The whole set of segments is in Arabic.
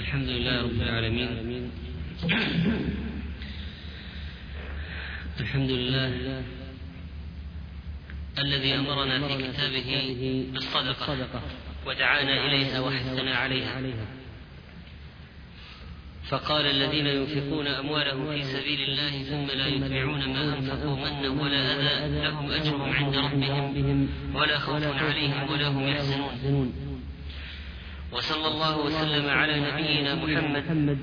الحمد لله رب العالمين. الحمد لله الذي أمرنا في كتابه بالصدقة ودعانا إليها وحثنا عليها، فقال: الذين ينفقون أموالهم في سبيل الله ثم لا يتبعون ما أنفقوا منا ولا أذى لهم أجرهم عند ربهم ولا خوف عليهم ولا هم يحزنون. وصلى الله وسلم على نبينا محمد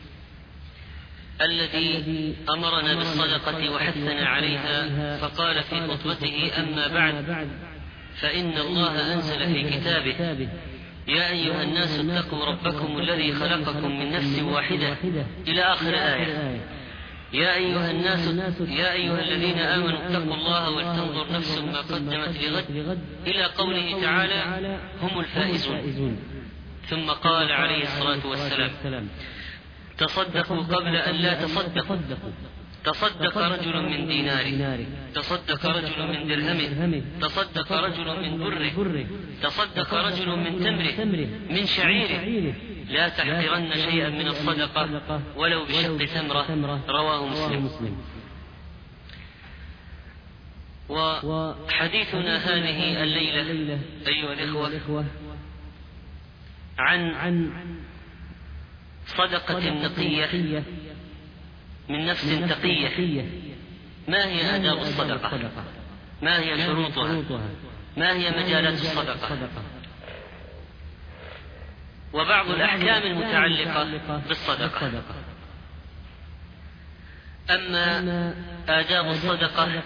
الذي أمرنا بالصدقة وحثنا عليها، فقال في خطبته: أما بعد، فإن الله أنزل في كتابه: يا أيها الناس اتقوا ربكم الذي خلقكم من نفس واحدة إلى آخر آية. يا أيها الذين آمنوا اتقوا الله ولتنظر نفس ما قدمت لغد إلى قوله تعالى: هم الفائزون. ثم قال عليه الصلاة والسلام: تصدقوا قبل أن لا تصدقوا. تصدق رجل من ديناره، تصدق رجل من درهمه، تصدق رجل من بره، تصدق رجل من تمره، من شعيره. لا تحقرن شيئا من الصدقة ولو بشق تمرة. رواه مسلم. وحديثنا هذه الليلة أيها الإخوة عن صدقة نقية من نفس تقية. ما هي آداب الصدقة؟ ما هي شروطها؟ ما هي مجالات الصدقة؟ وبعض الأحكام المتعلقة بالصدقة. أما آداب الصدقة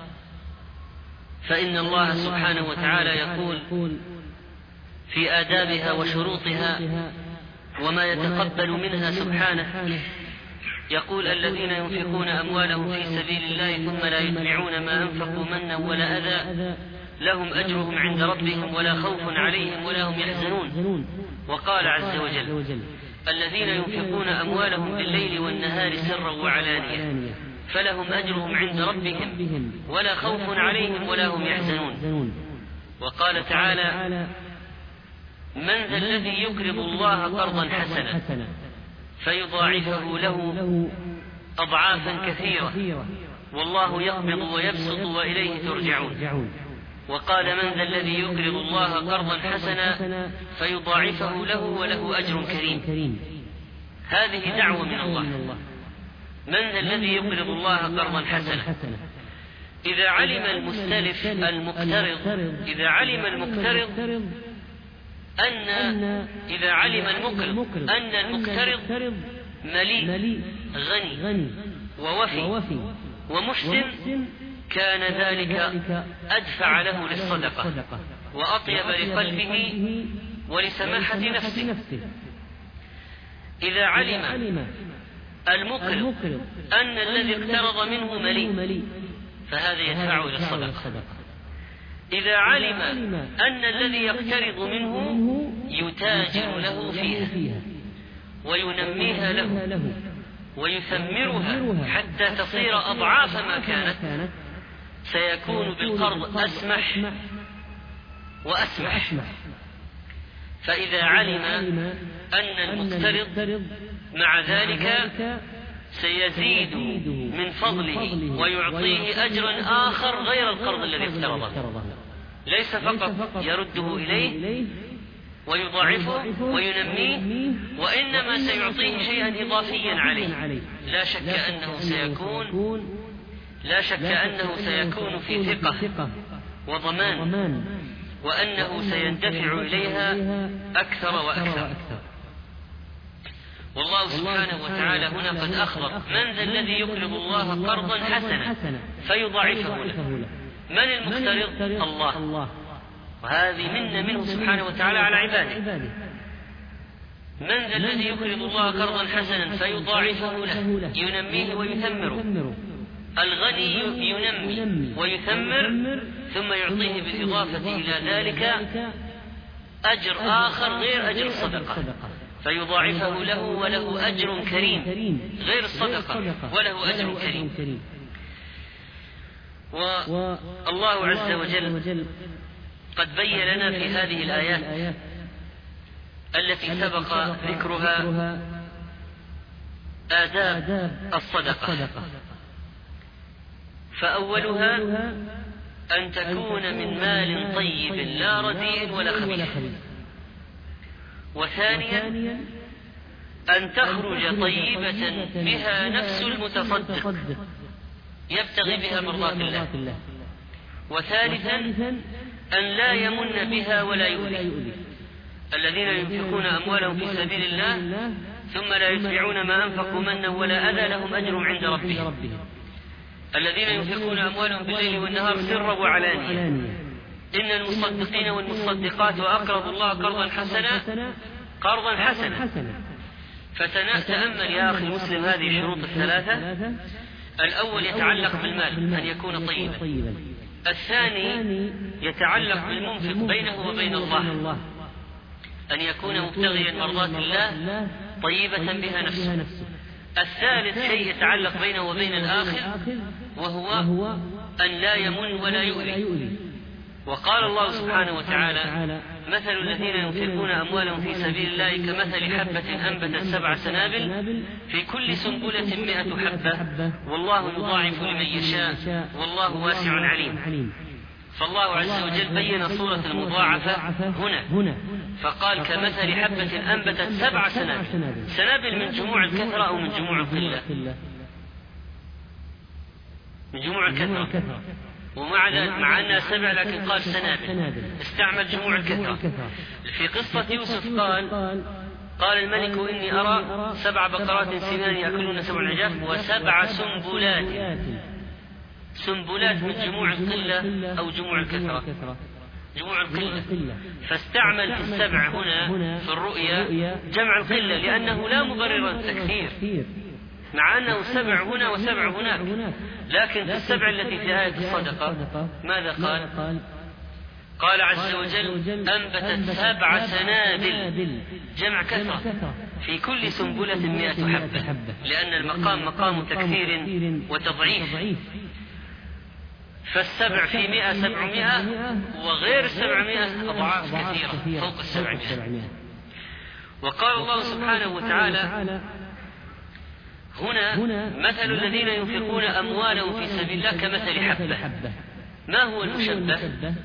فإن الله سبحانه وتعالى يقول في آدابها وشروطها وما يتقبل منها سبحانه، يقول: الذين ينفقون أموالهم في سبيل الله ثم لا يتبعون ما أنفقوا منا ولا أذى لهم أجرهم عند ربهم ولا خوف عليهم ولا هم يحزنون. وقال عز وجل: الذين ينفقون أموالهم بالليل والنهار سرا وعلانية فلهم أجرهم عند ربهم ولا خوف عليهم ولا هم يحزنون. وقال تعالى: من ذا الذي يقرض الله قرضا حسنا فيضاعفه له أضعافا كثيرة والله يقبض ويبسط وإليه ترجعون. وقال: من ذا الذي يقرض الله قرضا حسنا فيضاعفه له وله أجر كريم. هذه دعوة من الله. من ذا الذي يقرض الله قرضا حسنا. إذا علم المستلف المقترض، إذا علم المقترض إذا علم المقرض أن المقترض مليء غني ووفي ومحسن، كان ذلك أدفع له للصدقة وأطيب لقلبه ولسماحة نفسه. إذا علم المقرض أن الذي اقترض منه مليء، فهذا يدفعه إلى الصدقة. إذا علم أن الذي يقترض منه يتاجر له فيها وينميها له ويثمرها حتى تصير أضعاف ما كانت، سيكون بالقرض أسمح وأسمح. فإذا علم أن المقترض مع ذلك سيزيد من فضله ويعطيه أجرا آخر غير القرض الذي اقترضه، ليس فقط يرده إليه ويضاعفه وينميه، وإنما سيعطيه شيئا إضافيا عليه. لا شك أنه سيكون في ثقة وضمان، وأنه سيندفع إليها أكثر وأكثر. والله سبحانه وتعالى هنا قد أخبر: من ذا الذي يقرض الله قرضا حسنا فيضاعفه له. من المقترض؟ الله. وهذه منه سبحانه وتعالى على عباده. من ذا الذي يقرض الله قرضا حسنا فيضاعفه له، ينميه ويثمره. الغني ينمي ويثمر ثم يعطيه بالإضافة إلى ذلك أجر آخر غير أجر الصدقة، فيضاعفه له وله أجر كريم غير الصدقة، وله أجر كريم. والله عز وجل قد بين لنا في هذه الآيات التي سبق ذكرها آداب الصدقة، فأولها أن تكون من مال طيب لا رديء ولا خبيث، وثانيا أن تخرج طيبة بها نفس المتصدق يبتغي بها مرضاة الله، وثالثا أن لا يمن بها ولا يؤذي. الذين ينفقون أموالهم في سبيل الله ثم لا يتبعون ما أنفقوا منا ولا أذى لهم أجر عند ربهم. الذين ينفقون أموالهم بالليل والنهار سرا وعلانية، إن المصدقين والمصدقات وأقرضوا الله قرضا حسنا. فتأمل يا أخي المسلم هذه الشروط الثلاثة. الأول يتعلق بالمال أن يكون طيبا، الثاني يتعلق بالمنفق بينه وبين الله أن يكون مبتغيا مرضاة الله طيبة بها نفسه، الثالث شيء يتعلق بينه وبين الآخر وهو أن لا يمن ولا يؤذي. وقال الله سبحانه وتعالى: مثل الذين ينفقون أموالهم في سبيل الله كمثل حبة أنبتت 7 سنابل في كل سنبلة 100 حبة والله يضاعف لمن يشاء والله واسع عليم. فالله عز وجل بين صورة المضاعفة هنا، فقال كمثل حبة أنبتت 7 سنابل من جموع الكثرة أو من جموع القلة؟ من جموع الكثرة، ومع أنها 7 لكن قال سنابل، استعمل جموع الكثرة. في قصة يوسف قال الملك: إني أرى 7 بقرات سمان يأكلون 7 عجاف و7 سنبلات من جموع القلة أو جموع الكثرة؟ جموع القلة. فاستعمل في 7 هنا في الرؤيا جمع القلة لأنه لا مبرر التكثير، مع أنه 7 هنا و7 هناك، لكن في 7 التي في آية الصدقة ماذا قال عز وجل: أنبتت 7 سنابل جمع كثرة في كل سنبلة 100 حبة، لأن المقام مقام تكثير وتضعيف. فالسبع في 100 700 وغير 700 أضعاف كثيرة فوق 700. وقال الله سبحانه وتعالى هنا: مثل الذين ينفقون أموالهم في سبيل الله كمثل حبة. ما هو المشبه؟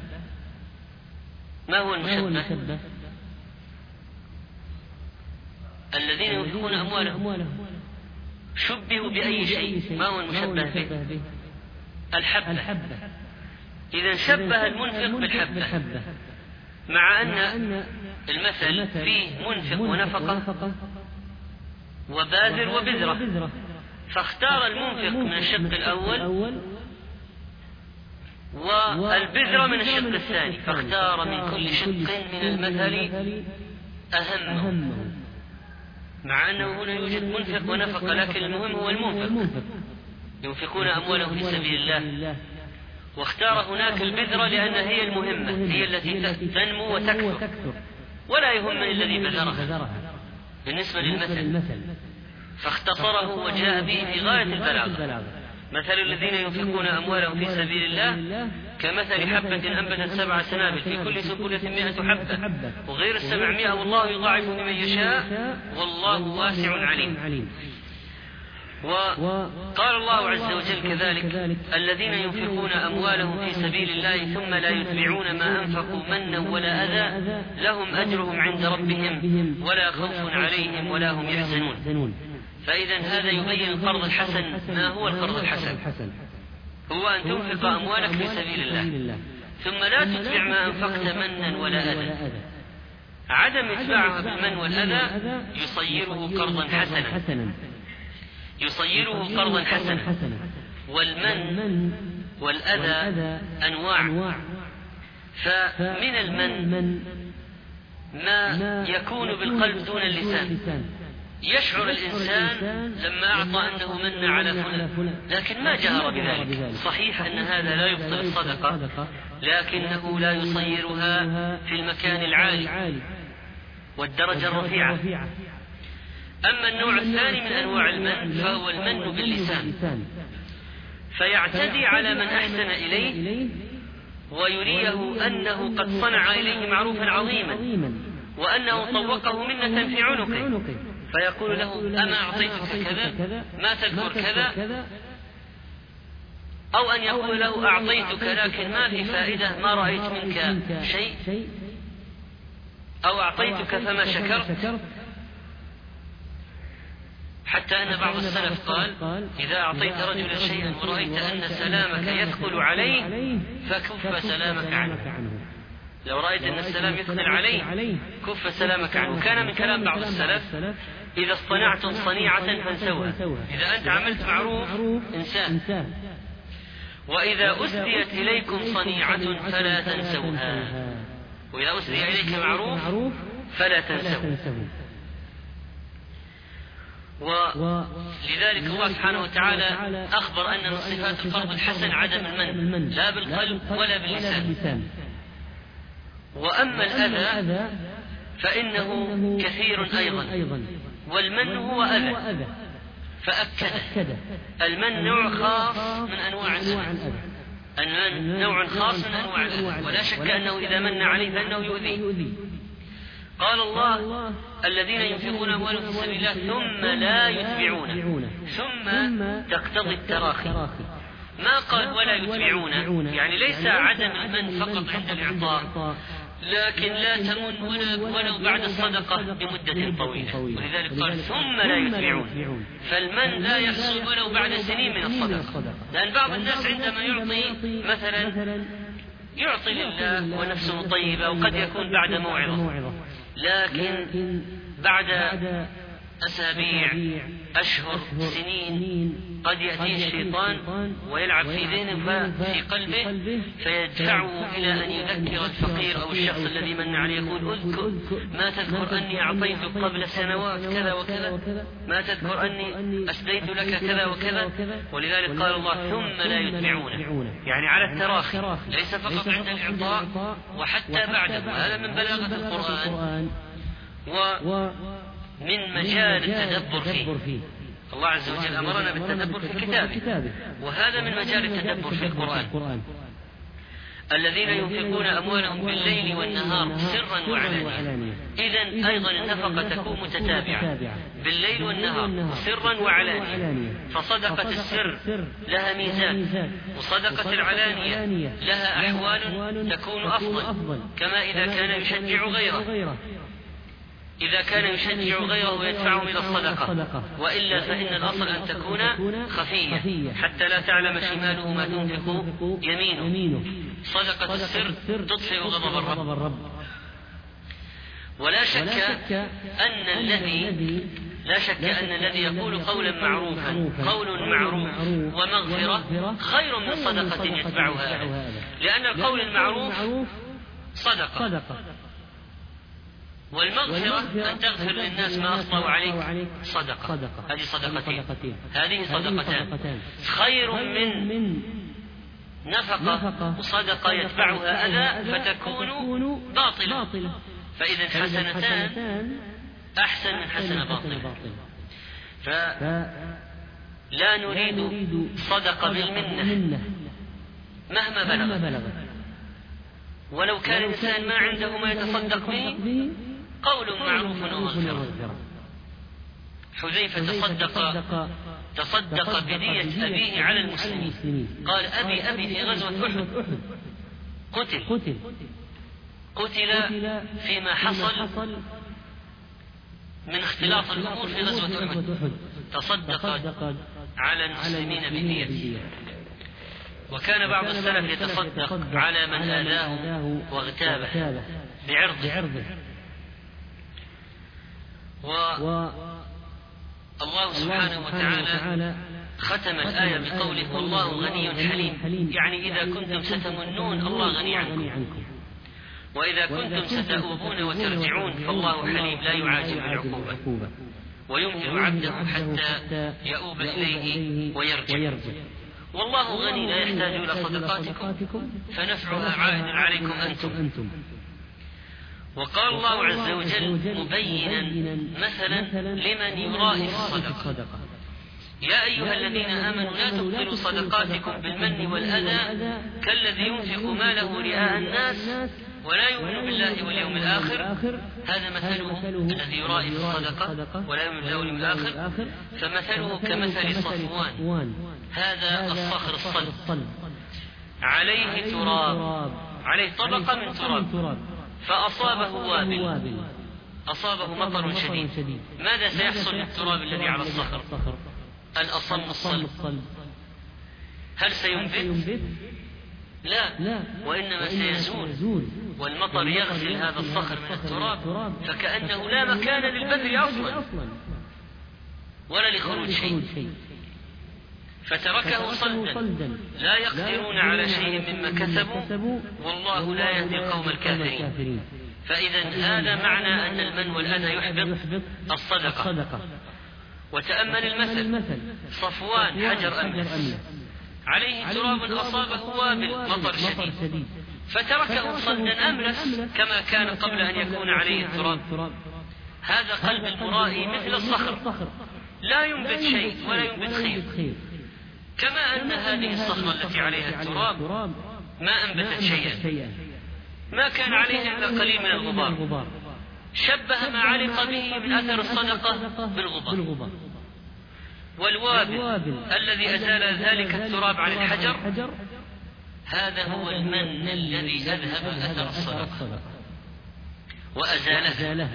الذين ينفقون أموالهم شبهوا بأي شيء؟ ما هو المشبه به؟ الحبة. إذا شبه المنفق بالحبة، مع أن المثل فيه منفق ونفقة وباذر وبذرة، فاختار المنفق من الشق الأول والبذرة من الشق الثاني، فاختار من كل شق من المثل أهمه، مع أنه هنا يوجد منفق ونفقة، لكن المهم هو المنفق. ينفقون أموالهم في سبيل الله، واختار هناك البذرة لأن هي المهمة، هي التي تنمو وتكثر، ولا يهمني الذي بذرها بالنسبة للمثل، فاختصره وجاء به في غاية البلاغة. مثل الذين ينفقون أموالهم في سبيل الله كمثل حبة أنبتت 7 سنابل في كل سنبلة 100 حبة وغير 700 والله يضاعف لمن يشاء والله واسع عليم. وقال الله عز وجل كذلك: الذين ينفقون أموالهم في سبيل الله ثم لا يتبعون ما أنفقوا منا ولا أذى لهم أجرهم عند ربهم ولا خوف عليهم ولا هم يحزنون. فإذا هذا يبين القرض الحسن. ما هو القرض الحسن؟ هو أن تنفق أموالك في سبيل الله ثم لا تتبع ما أنفقت منا ولا أذى. عدم إتباعها بالمن والأذى يصيره قرضا حسنا. والمن والأذى أنواع، فمن المن ما يكون بالقلب دون اللسان، يشعر الإنسان لما أعطى أنه من على فلان لكن ما جهر بذلك. صحيح أن هذا لا يبطل الصدقة، لكنه لا يصيرها في المكان العالي والدرجة الرفيعة. أما النوع الثاني من أنواع المن فهو المن باللسان، فيعتدي على من أحسن إليه ويريه أنه قد صنع إليه معروفا عظيما وأنه طوقه منة في عنقه، فيقول له أما أعطيتك كذا، ما تذكر كذا، أو أن يقول له أعطيتك لكن ما في فائدة، ما رأيت منك شيء، أو أعطيتك فما شكرت. حتى أن بعض السلف قال إذا أعطيت رجلا شيئا ورأيت أن سلامك يثقل عليه فكف سلامك عنه. لو رأيت أن السلام يثقل عليه كف سلامك عنه. كان من كلام بعض السلف إذا اصطنعتم صنيعة فانسوها، إذا أنت عملت معروف انساه، وإذا أسديت إليكم صنيعة فلا تنسوها، وإذا أسدي إليك معروف فلا تنسوه. ولذلك الله سبحانه وتعالى أخبر أن من صفات الفرض الحسن عدم المن، لا بالقلب ولا باللسان. وأما الأذى فإنه كثير أيضا، والمن هو أذى، فأكد المن نوع خاص من أنواع الأذى، المن نوع خاص من أنواع الأذى، ولا شك أنه إذا من عليه فإنه يؤذيه. قال الله الذين ينفقون أموالهم في سبيل الله ثم لا يتبعون، ثم تقتضي التراخي، ما قال ولا يتبعون، يعني ليس عدم المن فقط عند الإعطاء، لكن لا تمن ولو بعد الصدقة بمدة طويلة، ولذلك قال ثم لا يتبعون، فالمن لا يحصل ولو بعد سنين من الصدقة. لأن بعض الناس عندما يعطي مثلا يعطي لله ونفسه طيبة، وقد يكون بعد موعظة، لكن بعد أسابيع أشهر سنين قد يأتي الشيطان ويلعب في ذهنه في قلبه فيدفعه إلى أن يذكر الفقير أو الشخص الذي من عليه، يقول اذكر ما تذكر أني أعطيتك قبل سنوات كذا وكذا، ما تذكر أني أسديت لك كذا وكذا. ولذلك قال الله ثم لا يتبعون، يعني على التراخي، ليس فقط عند الإعطاء وحتى بعده. هذا من بلاغة القرآن ومن مجال التدبر فيه. الله عز وجل أمرنا بالتدبر في كتابه، وهذا من مجال التدبر في القرآن. الذين ينفقون أموالهم بالليل والنهار سرا وعلانية، إذن أيضا النفقة تكون متتابعة بالليل والنهار سرا وعلانية، فصدقة السر لها ميزان، وصدقة العلانية لها أحوال تكون أفضل، كما إذا كان يشجع غيره، إذا كان يشجع غيره ويدفعهم إلى الصدقة، وإلا فإن الأصل أن تكون خفية حتى لا تعلم شماله ما تنفق يمينه. صدقة السر تطفئ غضب الرب. ولا شك أن الذي يقول قولا معروفا، قول معروف ومغفرة خير من صدقة يتبعها، لأن القول المعروف صدقة، والمغفرة أن تغفر للناس ما أخطأوا عليك صدقة. هذه صدقتان خير من نفقة وصدقة يتبعها أذى فتكون باطلة. فإذا حسنتان أحسن من حسنة باطلة. فلا نريد صدقة بالمنة مهما بلغت، ولو كان الإنسان ما عنده ما يتصدق به قول معروف ومغفرة. حذيفة تصدق بدية أبيه على المسلمين، قال أبي في غزوة أحد قتل فيما حصل من اختلاط الأمور في غزوة أحد، تصدق على المسلمين بدية. وكان بعض السلف يتصدق على من آذاه واغتابه بعرضه. والله سبحانه وتعالى ختم الآية بقوله والله غني حليم، يعني إذا كنتم ستمنون الله غني عنكم، وإذا كنتم ستؤوبون وترجعون فالله حليم لا يعاجل العقوبة، ويمكن عبده حتى يؤوب إليه ويرجع. والله غني لا يحتاج إلى صدقاتكم فنفعها عائد عليكم أنتم. وقال الله عز وجل مبينا مثلا لمن يرائي الصدقة: يا أيها الذين آمنوا لا تبطلوا صدقاتكم بالمن والأذى كالذي ينفق ماله رئاء الناس ولا يؤمن بالله واليوم الآخر، هذا مثله الذي يرائي في الصدقة ولا يؤمن بالله واليوم الآخر، فمثله كمثل صفوان، هذا الصخر الصلب عليه تراب، عليه طبقة من تراب، فأصابه وابل، أصابه مطر شديد، ماذا سيحصل للتراب الذي على الصخر؟ الأصم الصلب، هل سينبت؟ لا، وإنما سيزول، والمطر يغسل هذا الصخر من التراب، فكأنه لا مكان للبذر أصلا ولا لخروج شيء، فتركه صلدا، لا يقدرون على شيء مما كسبوا، والله لا يهدي القوم الكافرين. فإذا هذا معنى أن المن والأذى يحبط الصدقة. وتأمل المثل، صفوان حجر أملس عليه تراب أصابه وابل مطر شديد، فتركه صلدا أملس كما كان قبل أن يكون عليه التراب. هذا قلب المرائي مثل الصخر، لا ينبت شيء ولا ينبت خير، كما أن هذه الصخرة التي عليها التراب ما أنبتت شيئا، ما كان عليها إلا قليل من الغبار. شبه ما علق به من أثر الصدقة بالغبار. والوابل الذي أزال ذلك التراب عن الحجر، هذا هو المن الذي أذهب أثر الصدقة وأزالها،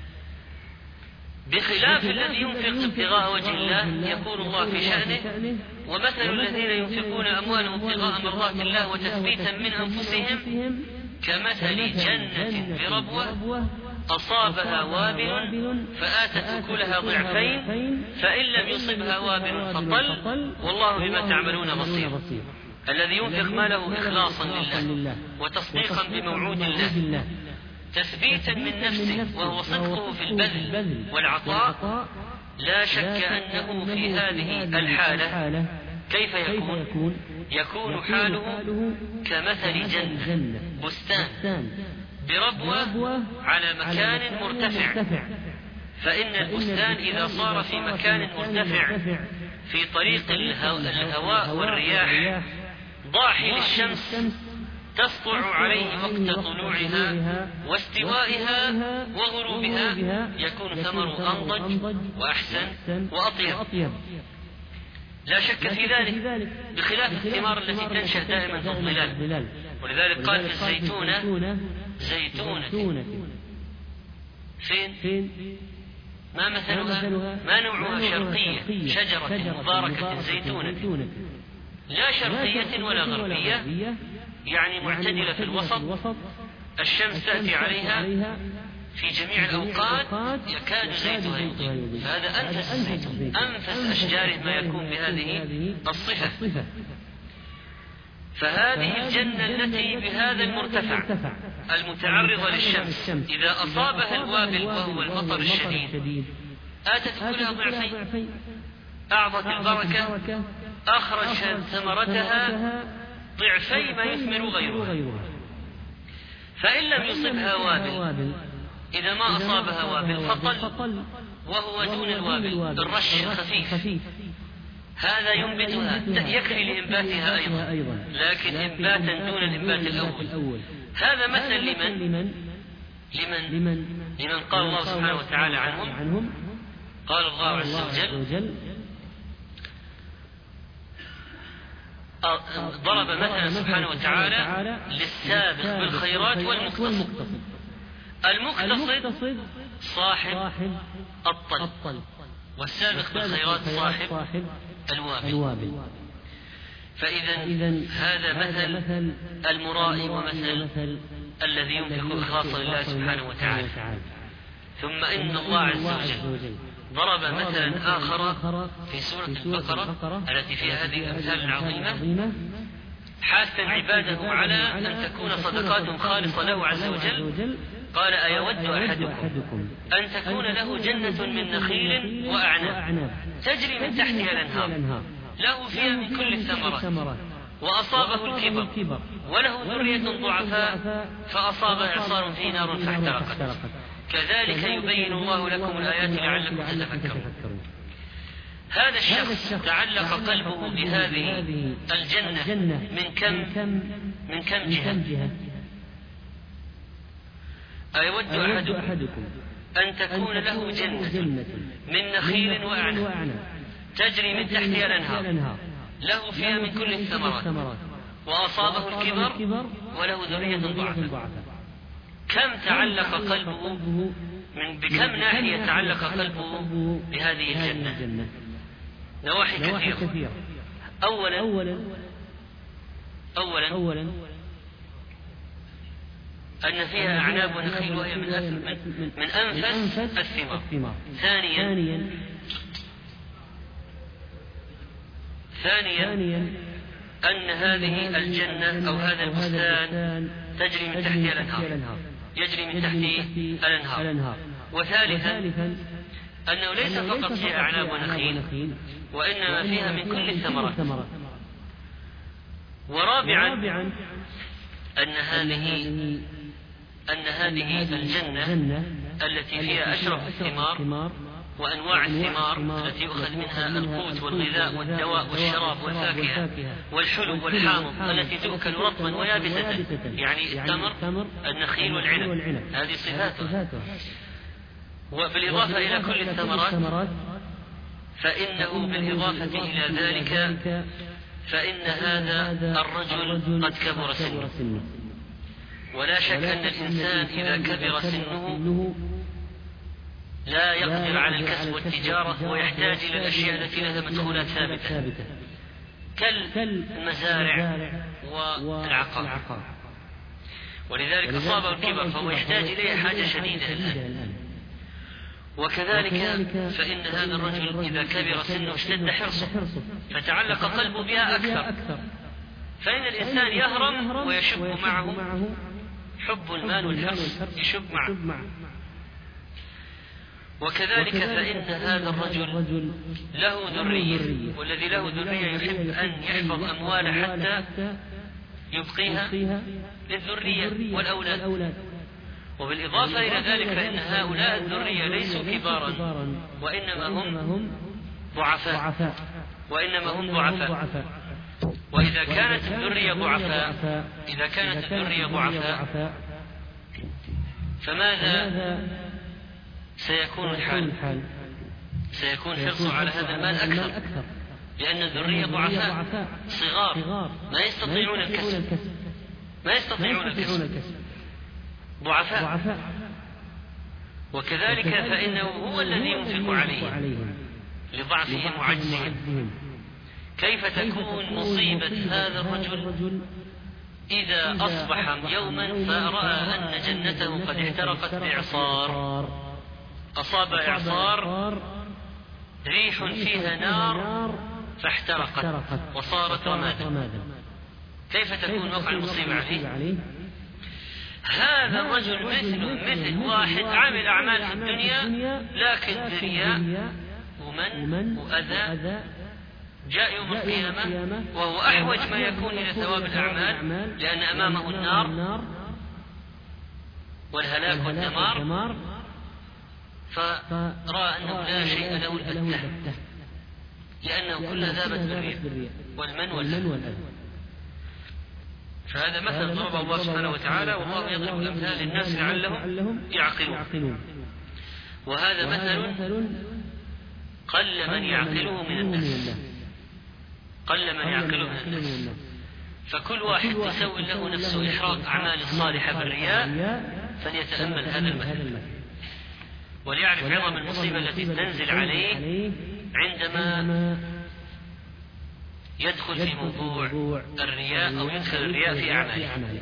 بخلاف الذي ينفق ابتغاء وجه الله يقول الله في شأنه: ومثل الذين ينفقون أموالهم ابتغاء مرضات الله وتثبيتا من أنفسهم كمثل جنة بربوة أصابها وابل فآتت أكلها ضعفين فإن لم يصبها وابل فطل والله بما تعملون بصير. الذي ينفق ماله إخلاصا لله وتصديقا بموعود الله تثبيتا من نفسه وهو صدقه في البذل والعطاء، لا شك أنه في هذه الحالة كيف يكون حاله كمثل جنة بستان بربوة على مكان مرتفع. فإن البستان إذا صار في مكان مرتفع في طريق الهواء والرياح ضاحي للشمس تسطع عليه وقت طلوعها واستوائها وغروبها، يكون ثمره أنضج وأحسن وأطيب، لا شك في ذلك، بخلاف الثمار التي تنشأ دائما في الظلال. ولذلك قال في الزيتونة زيتونة فين؟ ما مثلها؟ ما نوعها؟ شرقية، شجرة مباركة زيتونة، لا شرقية ولا غربية، يعني معتدلة في الوسط، الشمس تأتي عليها في جميع الأوقات يكاد زيتها يضيء، فهذا أنفس الزيتون، أنفس أشجاره ما يكون بهذه الصفة. فهذه الجنة التي بهذا المرتفع المتعرضة للشمس إذا أصابها الوابل وهو المطر الشديد آتت كلها ضعفين، أعطت البركة، أخرجت ثمرتها ضعفي ما يثمر غيرها. فإن لم يصبها وابل، إذا ما أصابها وابل فطل وهو دون الوابل الرش الخفيف، هذا ينبتها، يكفي لإنباتها أيضا، لكن إنباتا دون الإنبات الأول. هذا مثل لمن قال الله سبحانه وتعالى عنهم. قال الله عز وجل: ضرب مثلا سبحانه وتعالى للسابق بالخيرات والمقتصد. المقتصد صاحب الطل، والسابق بالخيرات صاحب الوابل. فإذا هذا مثل المرائي ومثل الذي ينفق إخلاصا لله سبحانه وتعالى. ثم إن الله عز وجل ضرب مثلا آخر في سورة البقرة التي فيها هذه الأمثال العظيمة، حاثا عباده على أن تكون صدقاتهم خالصة له عز وجل. قال: أيود أحدكم أن تكون له جنة من نخيل وأعناب تجري من تحتها الأنهار له فيها من كل الثمرات وأصابه الكبر وله ذرية ضعفاء فأصاب إعصار فيه نار فاحترقت. كذلك يبين الله لكم الآيات لعلكم تتفكرون. هذا الشخص تعلق قلبه بهذه الجنة من كم جهة؟ أيود أحدكم أن تكون له جنة من نخيل وأعناب تجري من تحتها الأنهار له فيها من كل الثمرات وأصابه الكبر وله ذرية ضعفاء، كم تعلق قلبه بكم ناحية تعلق قلبه بهذه الجنة؟ نواحي كثيرة. أولا أن فيها أعناب ونخيل وهي من أنفس الثمار. ثانيا أن هذه الجنة أو هذا البستان تجري من تحتها الأنهار، يجري من تحته الأنهار. وثالثا أنه ليس فقط فيها أعناب ونخيل وإنما فيها من كل الثمرات. ورابعا أن هذه الجنة التي فيها أشرف الثمار وأنواع الثمار التي يؤخذ منها القوت والغذاء والدواء والشراب والفاكهة والحلو والحامض التي تؤكل رطبا ويابسة، يعني التمر النخيل والعنب، هذه صفاتها. وبالإضافة إلى كل الثمرات فإنه بالإضافة إلى ذلك فإن هذا الرجل قد كبر سنه، ولا شك أن الإنسان إذا كبر سنه لا يقدر على الكسب والتجارة ويحتاج إلى الأشياء التي لها مدخولات ثابتة كالمزارع والعقار، ولذلك أصابه الكبر فهو يحتاج إليه حاجة شديدة الآن. وكذلك فإن هذا الرجل إذا كبر سنه اشتد حرصه فتعلق قلبه بها أكثر، فإن الإنسان يهرم ويشب معه حب المال والحرص، يشب معه. وكذلك فإن هذا الرجل له ذرية، والذي له ذرية يحب أن يحفظ أمواله حتى يبقيها للذرية والأولاد. وبالإضافة إلى ذلك فإن هؤلاء الذرية ليسوا كبارا وإنما هم ضعفاء. وإذا كانت الذرية ضعفاء فماذا سيكون الحال؟ سيكون حرصه على هذا المال أكثر، لأن الذرية ضعفاء صغار ما يستطيعون الكسب، ضعفاء. وكذلك فإنه هو الذي ينفق عليهم لضعفهم وعجزهم. كيف تكون مصيبة هذا الرجل إذا أصبح يوما فرأى أن جنته قد احترقت بإعصار، أصاب إعصار ريح فيها نار فاحترقت وصارت رمادا، كيف تكون وقع المصيبة عليه؟ هذا الرجل مثل واحد عمل أعمال في الدنيا لكن رياء ومن وأذى، جاء يوم القيامة وهو أحوج ما يكون إلى ثواب الأعمال، لأن أمامه النار والهلاك والدمار، فرأى أنه لا شيء له البتة، لأنه كل ذابت الرياء والمن والأذى. فهذا مثل ضرب الله سبحانه وتعالى، والله يضرب الأمثال للناس لعلهم يعقلون. وهذا مثل قل من يعقله من الناس، فكل واحد تسوي له نفسه إحراق أعمال الصالحة بالرياء فليتأمل هذا المثل وليعرف عظم المصيبة التي تنزل عليه عندما يدخل في موضوع الرياء أو يدخل الرياء في أعماله.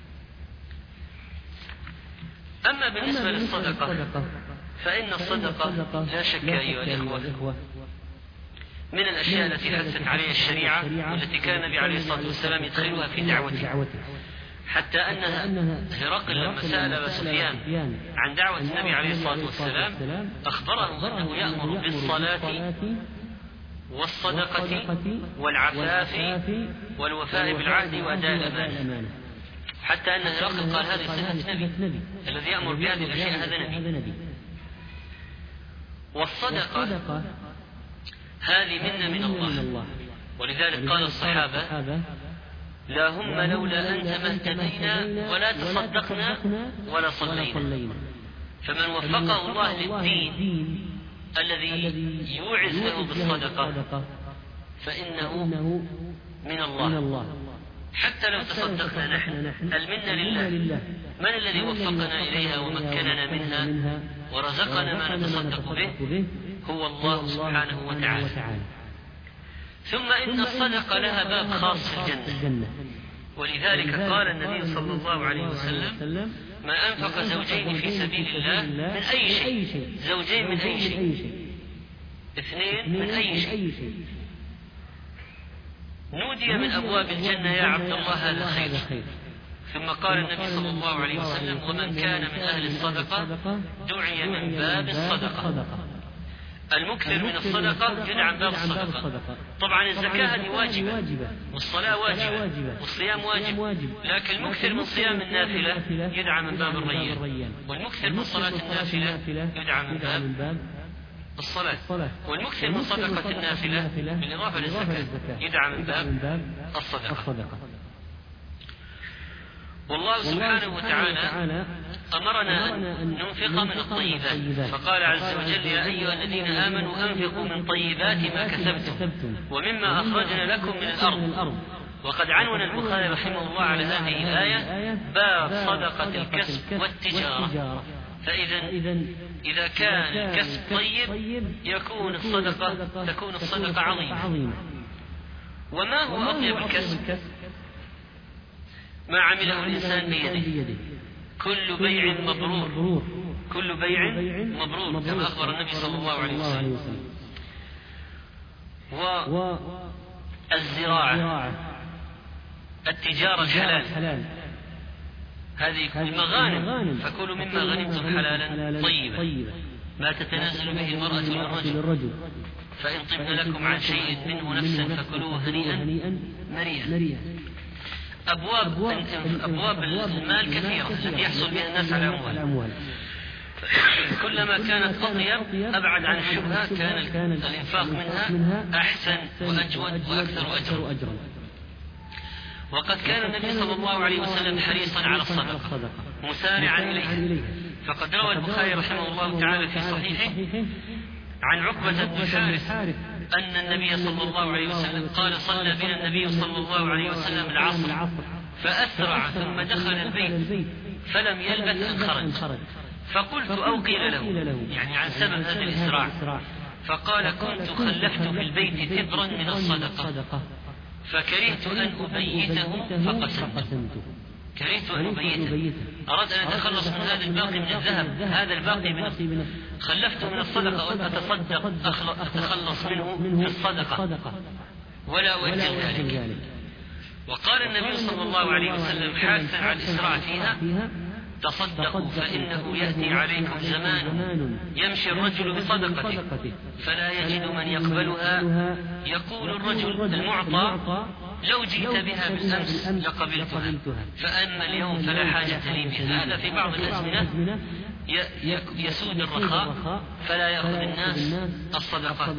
أما بالنسبة للصدقة فإن الصدقة لا شك أيها الإخوة من الأشياء التي حثت عليها الشريعة، والتي كان النبي عليه الصلاة والسلام يدخلها في دعوته، حتى أنها هرقل لما سأل أبا سفيان عن دعوة النبي عليه الصلاة والسلام أخبره أنه يأمر بالصلاة والصدقة والعفاف والوفاء بالعهد وأداء الأمانة، حتى أن هرقل قال هذه صفة نبي، الذي يأمر بهذه الأشياء هذا نبي. والصدقة هذه منا من الله، ولذلك قال الصحابة اللهم لولا أنت ما اهتدينا ولا تصدقنا ولا صلينا. فمن وفقه الله للدين الذي يوعز له بالصدقة فإنه من الله. حتى لو تصدقنا نحن المنة لله. من الذي وفقنا إليها ومكننا منها ورزقنا ما نتصدق به؟ هو الله سبحانه وتعالى. ثم إن الصدقة لها باب خاص في الجنة، ولذلك قال النبي صلى الله عليه وسلم: ما أنفق زوجين في سبيل الله من أي شيء، زوجين من أي شيء، اثنين من أي شيء، نودي من أبواب الجنة يا عبد الله هذا خير. ثم قال النبي صلى الله عليه وسلم: ومن كان من أهل الصدقة دعي من باب الصدقة. المكثر من الصدقة يدعى من باب الصدقة. طبعا الزكاة هذه واجبة، والصلاة واجبة، والصيام واجب، لكن المكثر من صيام النافلة يدعى من باب الريان، والمكثر من صلاة النافلة يدعى من باب الصلاة، والمكثر من صدقة النافلة بالإضافة للزكاة يدعى من باب الصدقة. والله سبحانه وتعالى أمرنا أن ننفق من الطيبات، فقال عز وجل: يا أيها الذين آمنوا أنفقوا من طيبات ما كسبتم ومما أخرجنا لكم من الأرض. وقد عنون البخاري رحمه الله على هذه الآية باب صدقة الكسب والتجارة. فإذا كان الكسب طيب تكون الصدقة عظيمة. وما هو أطيب الكسب؟ ما عمله الإنسان بيده. كل بيع مبرور، كل بيع مبرور كما أخبر النبي صلى الله عليه وسلم. والزراعة، التجارة الحلال، هذه المغانم، فكلوا مما غنمتم حلالا طيبا ما تتنازل به المرأة للرجل، فإن طبن لكم عن شيء منه نفسا فكلوه هنيئا مريئا. أبواب المال كثيرة التي يحصل بها الناس على الأموال، كلما كانت أطيب أبعد عن الشبهة كان الإنفاق منها أحسن وأجود وأكثر أجرا. وقد كان النبي صلى الله عليه وسلم حريصا على الصدقة مسارعا إليها، فقد روى البخاري رحمه الله تعالى في صحيحه عن عقبة بن حارث أن النبي صلى الله عليه وسلم قال: صلى بنا النبي صلى الله عليه وسلم العصر فأسرع ثم دخل البيت فلم يلبث أن خرج، فقلت أو قيل له يعني عن سبب هذا الإسراع، فقال: كنت خلفت في البيت تبرا من الصدقة فكرهت أن أبيته فقسمته. كرهت أن أبيته، أردت أن أتخلص من هذا الباقي من الذهب، هذا الباقي خلفته من الصدقة وأتصدق أتخلص منه في الصدقة ولا أؤجل ذلك. وقال النبي صلى الله عليه وسلم حاثا على الإسراع فيها: تصدقوا فإنه يأتي عليكم زمان يمشي الرجل بصدقته فلا يجد من يقبلها، يقول الرجل المعطى: لو جئت بها بالأمس لقبلتها، فأما اليوم فلا حاجة لي بها. هذا في بعض الأزمنة يسود الرخاء فلا يأخذ الناس الصدقات.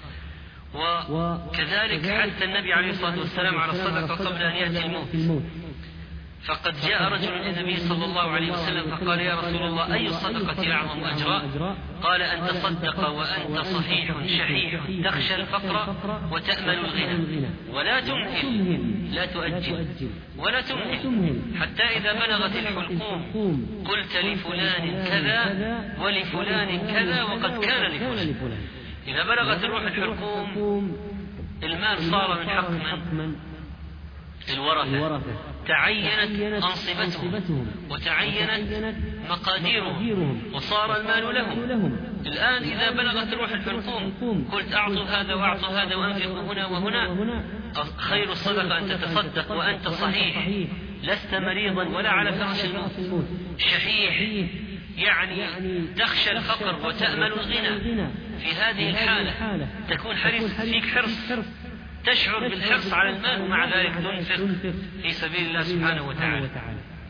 وكذلك حث النبي عليه الصلاة والسلام على الصدقة قبل أن يأتي الموت، فقد جاء رجل إلى النبي صلى الله عليه وسلم فقال: يا رسول الله، أي الصدقة أعظم أجرا؟ قال: أن تصدق وأنت صحيح شحيح تخشى الفقر وتأمل الغنى ولا تمهل، لا تؤجل ولا تمهل، حتى إذا بلغت الحلقوم قلت لفلان كذا ولفلان كذا وقد كان لفلان. إذا بلغت الروح الحلقوم المال صار من حق من؟ الورثة، تعينت أنصبتهم وتعينت مقاديرهم وصار المال لهم. الآن إذا بلغت روح الحلقوم قلت أعطوا هذا وأعطوا هذا وأنفقوا هنا وهنا. خير الصدقة أن تتصدق وأنت صحيح لست مريضا ولا على فراش الموت، شحيح يعني تخشى الفقر وتأمل الغنى. في هذه الحالة تكون فيك حرص، تشعر بالحرص على المال ومع ذلك تنفق في سبيل الله سبحانه وتعالى.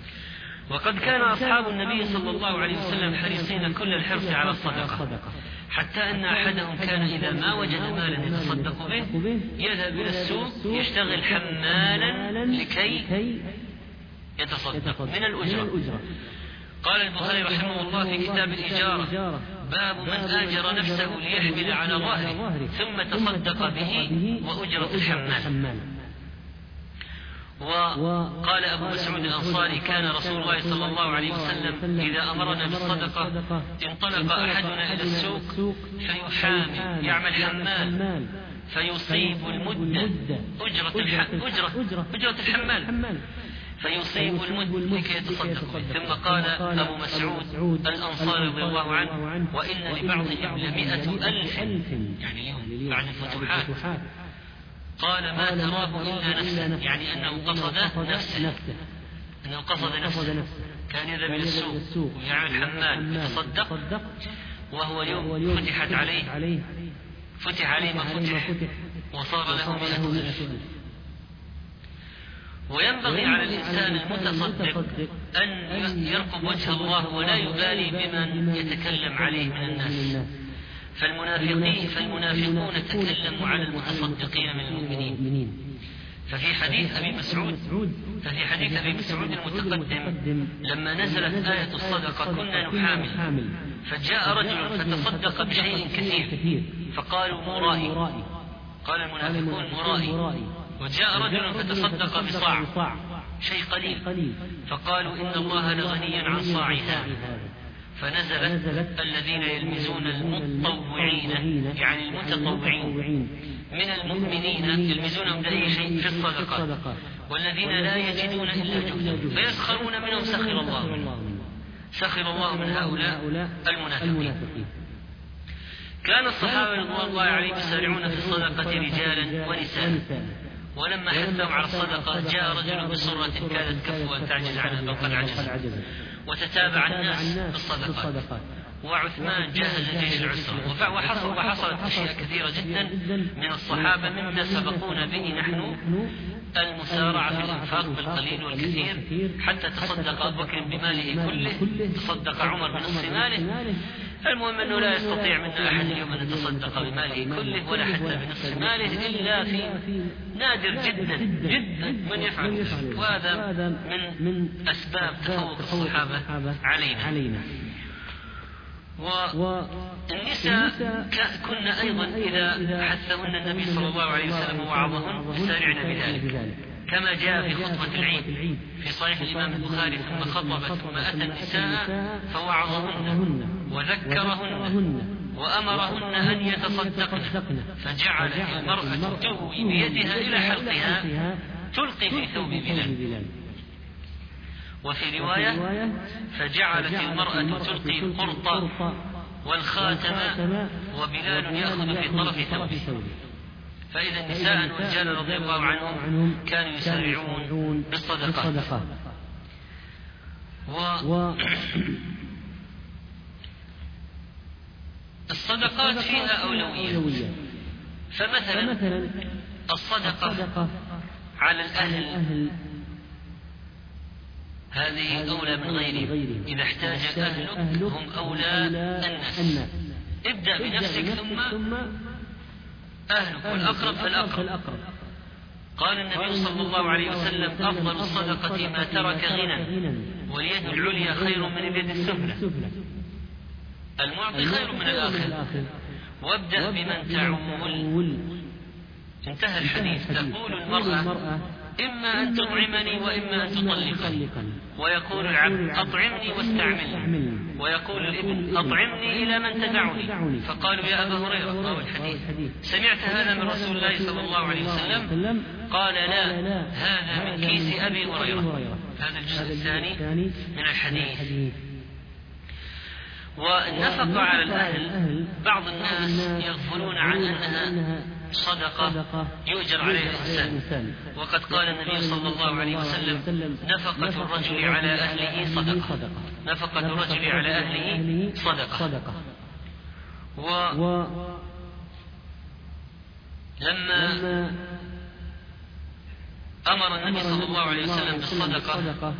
وقد كان أصحاب النبي صلى الله عليه وسلم حريصين كل الحرص على الصدقة، حتى أن أحدهم كان إذا ما وجد مالا يتصدق به يذهب إلى السوق يشتغل حمالا لكي يتصدق من الأجرة. قال البخاري رحمه الله في كتاب الإجارة: باب من آجر نفسه ليحمل على ظهره ثم تصدق به وأجرة الحمال. وقال أبو مسعود الأنصاري: كان رسول الله صلى الله عليه وسلم إذا أمرنا بالصدقة انطلق أحدنا إلى السوق فيحامل يعمل حمال فيصيب المدة أجرة الحمال فيصيب المد لكي يتصدق به. ثم قال أبو مسعود الأنصاري رضي الله عنه: وإن لبعضهم ل100,000 يعني اليوم بعد الفتوحات. قال: ما تراه إلا نفسه، يعني أنه قصد نفسه كان يذهب إلى السوق ويعمل حمال يتصدق، وهو اليوم فتح عليه ما فتح وصار له 100,000. وينبغي على الإنسان المتصدق أن يرقب وجه الله ولا يبالي بمن يتكلم عليه من الناس. فالمنافقون تكلموا على المتصدقين من المؤمنين. ففي حديث أبي مسعود المتقدم لما نزلت آية الصدقة كنا نحامل، فجاء رجل فتصدق بشيء كثير فقالوا مرائي، قال المنافقون مرائي. وجاء رجل فتصدق بصاع شيء قليل فقالوا إن الله لغني عن صاع هذا. فنزلت الذين يلمزون المتطوعين يعني المتطوعين من المؤمنين يلمزونهم بأي شيء في الصدقات، والذين لا يجدون إلا جهدهم فيسخرون منهم سخر الله من هؤلاء المنافقين. كان الصحابة رضوان الله عليهم يسارعون في الصدقة رجالا ونساء، ولما حثهم على الصدقة جاء رجل بصرة كادت كفه أن تعجز عنها بل قد عجز، وتتابع الناس بالصدقات. وعثمان جهز جيش العسرة، وحصلت أشياء كثيرة جدا من الصحابة مما سبقونا به نحن المسارعة في الإنفاق بالقليل والكثير، حتى تصدق أبو بكر بماله كله، تصدق عمر بنصف ماله. المهم أنه لا يستطيع منا أحد اليوم أن يتصدق بماله كله ولا حتى بنصف ماله إلا في نادر جدا من يفعل، وهذا من أسباب تفوق الصحابة علينا. والنساء كنا أيضا إذا حثهن النبي صلى الله عليه وسلم ووعظهن يسارعن بذلك، كما جاء في خطبة العيد في صحيح الإمام البخاري: ثم خطب ثم أتى النساء فوعظهن وذكرهن وأمرهن أن يتصدقن، فجعل المرأة تهوي بيدها إلى حلقها تلقي في ثوب بلال. وفي رواية: فجعلت المرأة تلقي القرط والخاتم وبلال يأخذ في طرف ثوبه. فإذا النساء والرجال رضي الله عنهم كانوا يسارعون بالصدقات. الصدقات فيها أولوية، فمثلا الصدقة على الأهل هذه أولى من غيرهم، إذا احتاج أهلك هم أولى الناس. ابدأ بنفسك ثم أهلك، والأقرب فالأقرب. قال النبي صلى الله عليه وسلم: أفضل الصدقة ما ترك غنى، واليد العليا خير من اليد السفلى. المعطي خير من الآخر. وابدأ بمن تعول. انتهى الحديث. تقول المرأة: إما أن تطعمني وإما أن تطلقني. ويقول العبد: أطعمني واستعملني. ويقول الابن: أطعمني إلى من تدعني. فقالوا: يا أبا هريرة، روى الحديث: سمعت هذا من رسول الله صلى الله عليه وسلم؟ قال: لا، هذا من كيس أبي هريرة. هذا الجزء الثاني من الحديث. والنفقة على الأهل بعض الناس يغفلون عن أنها صدقة يؤجر عليها الإنسان، وقد قال النبي صلى الله عليه وسلم: نفقة الرجل على أهله صدقة. نفقة الرجل على أهله صدقة. لما أمر النبي صلى الله عليه وسلم بالصدقة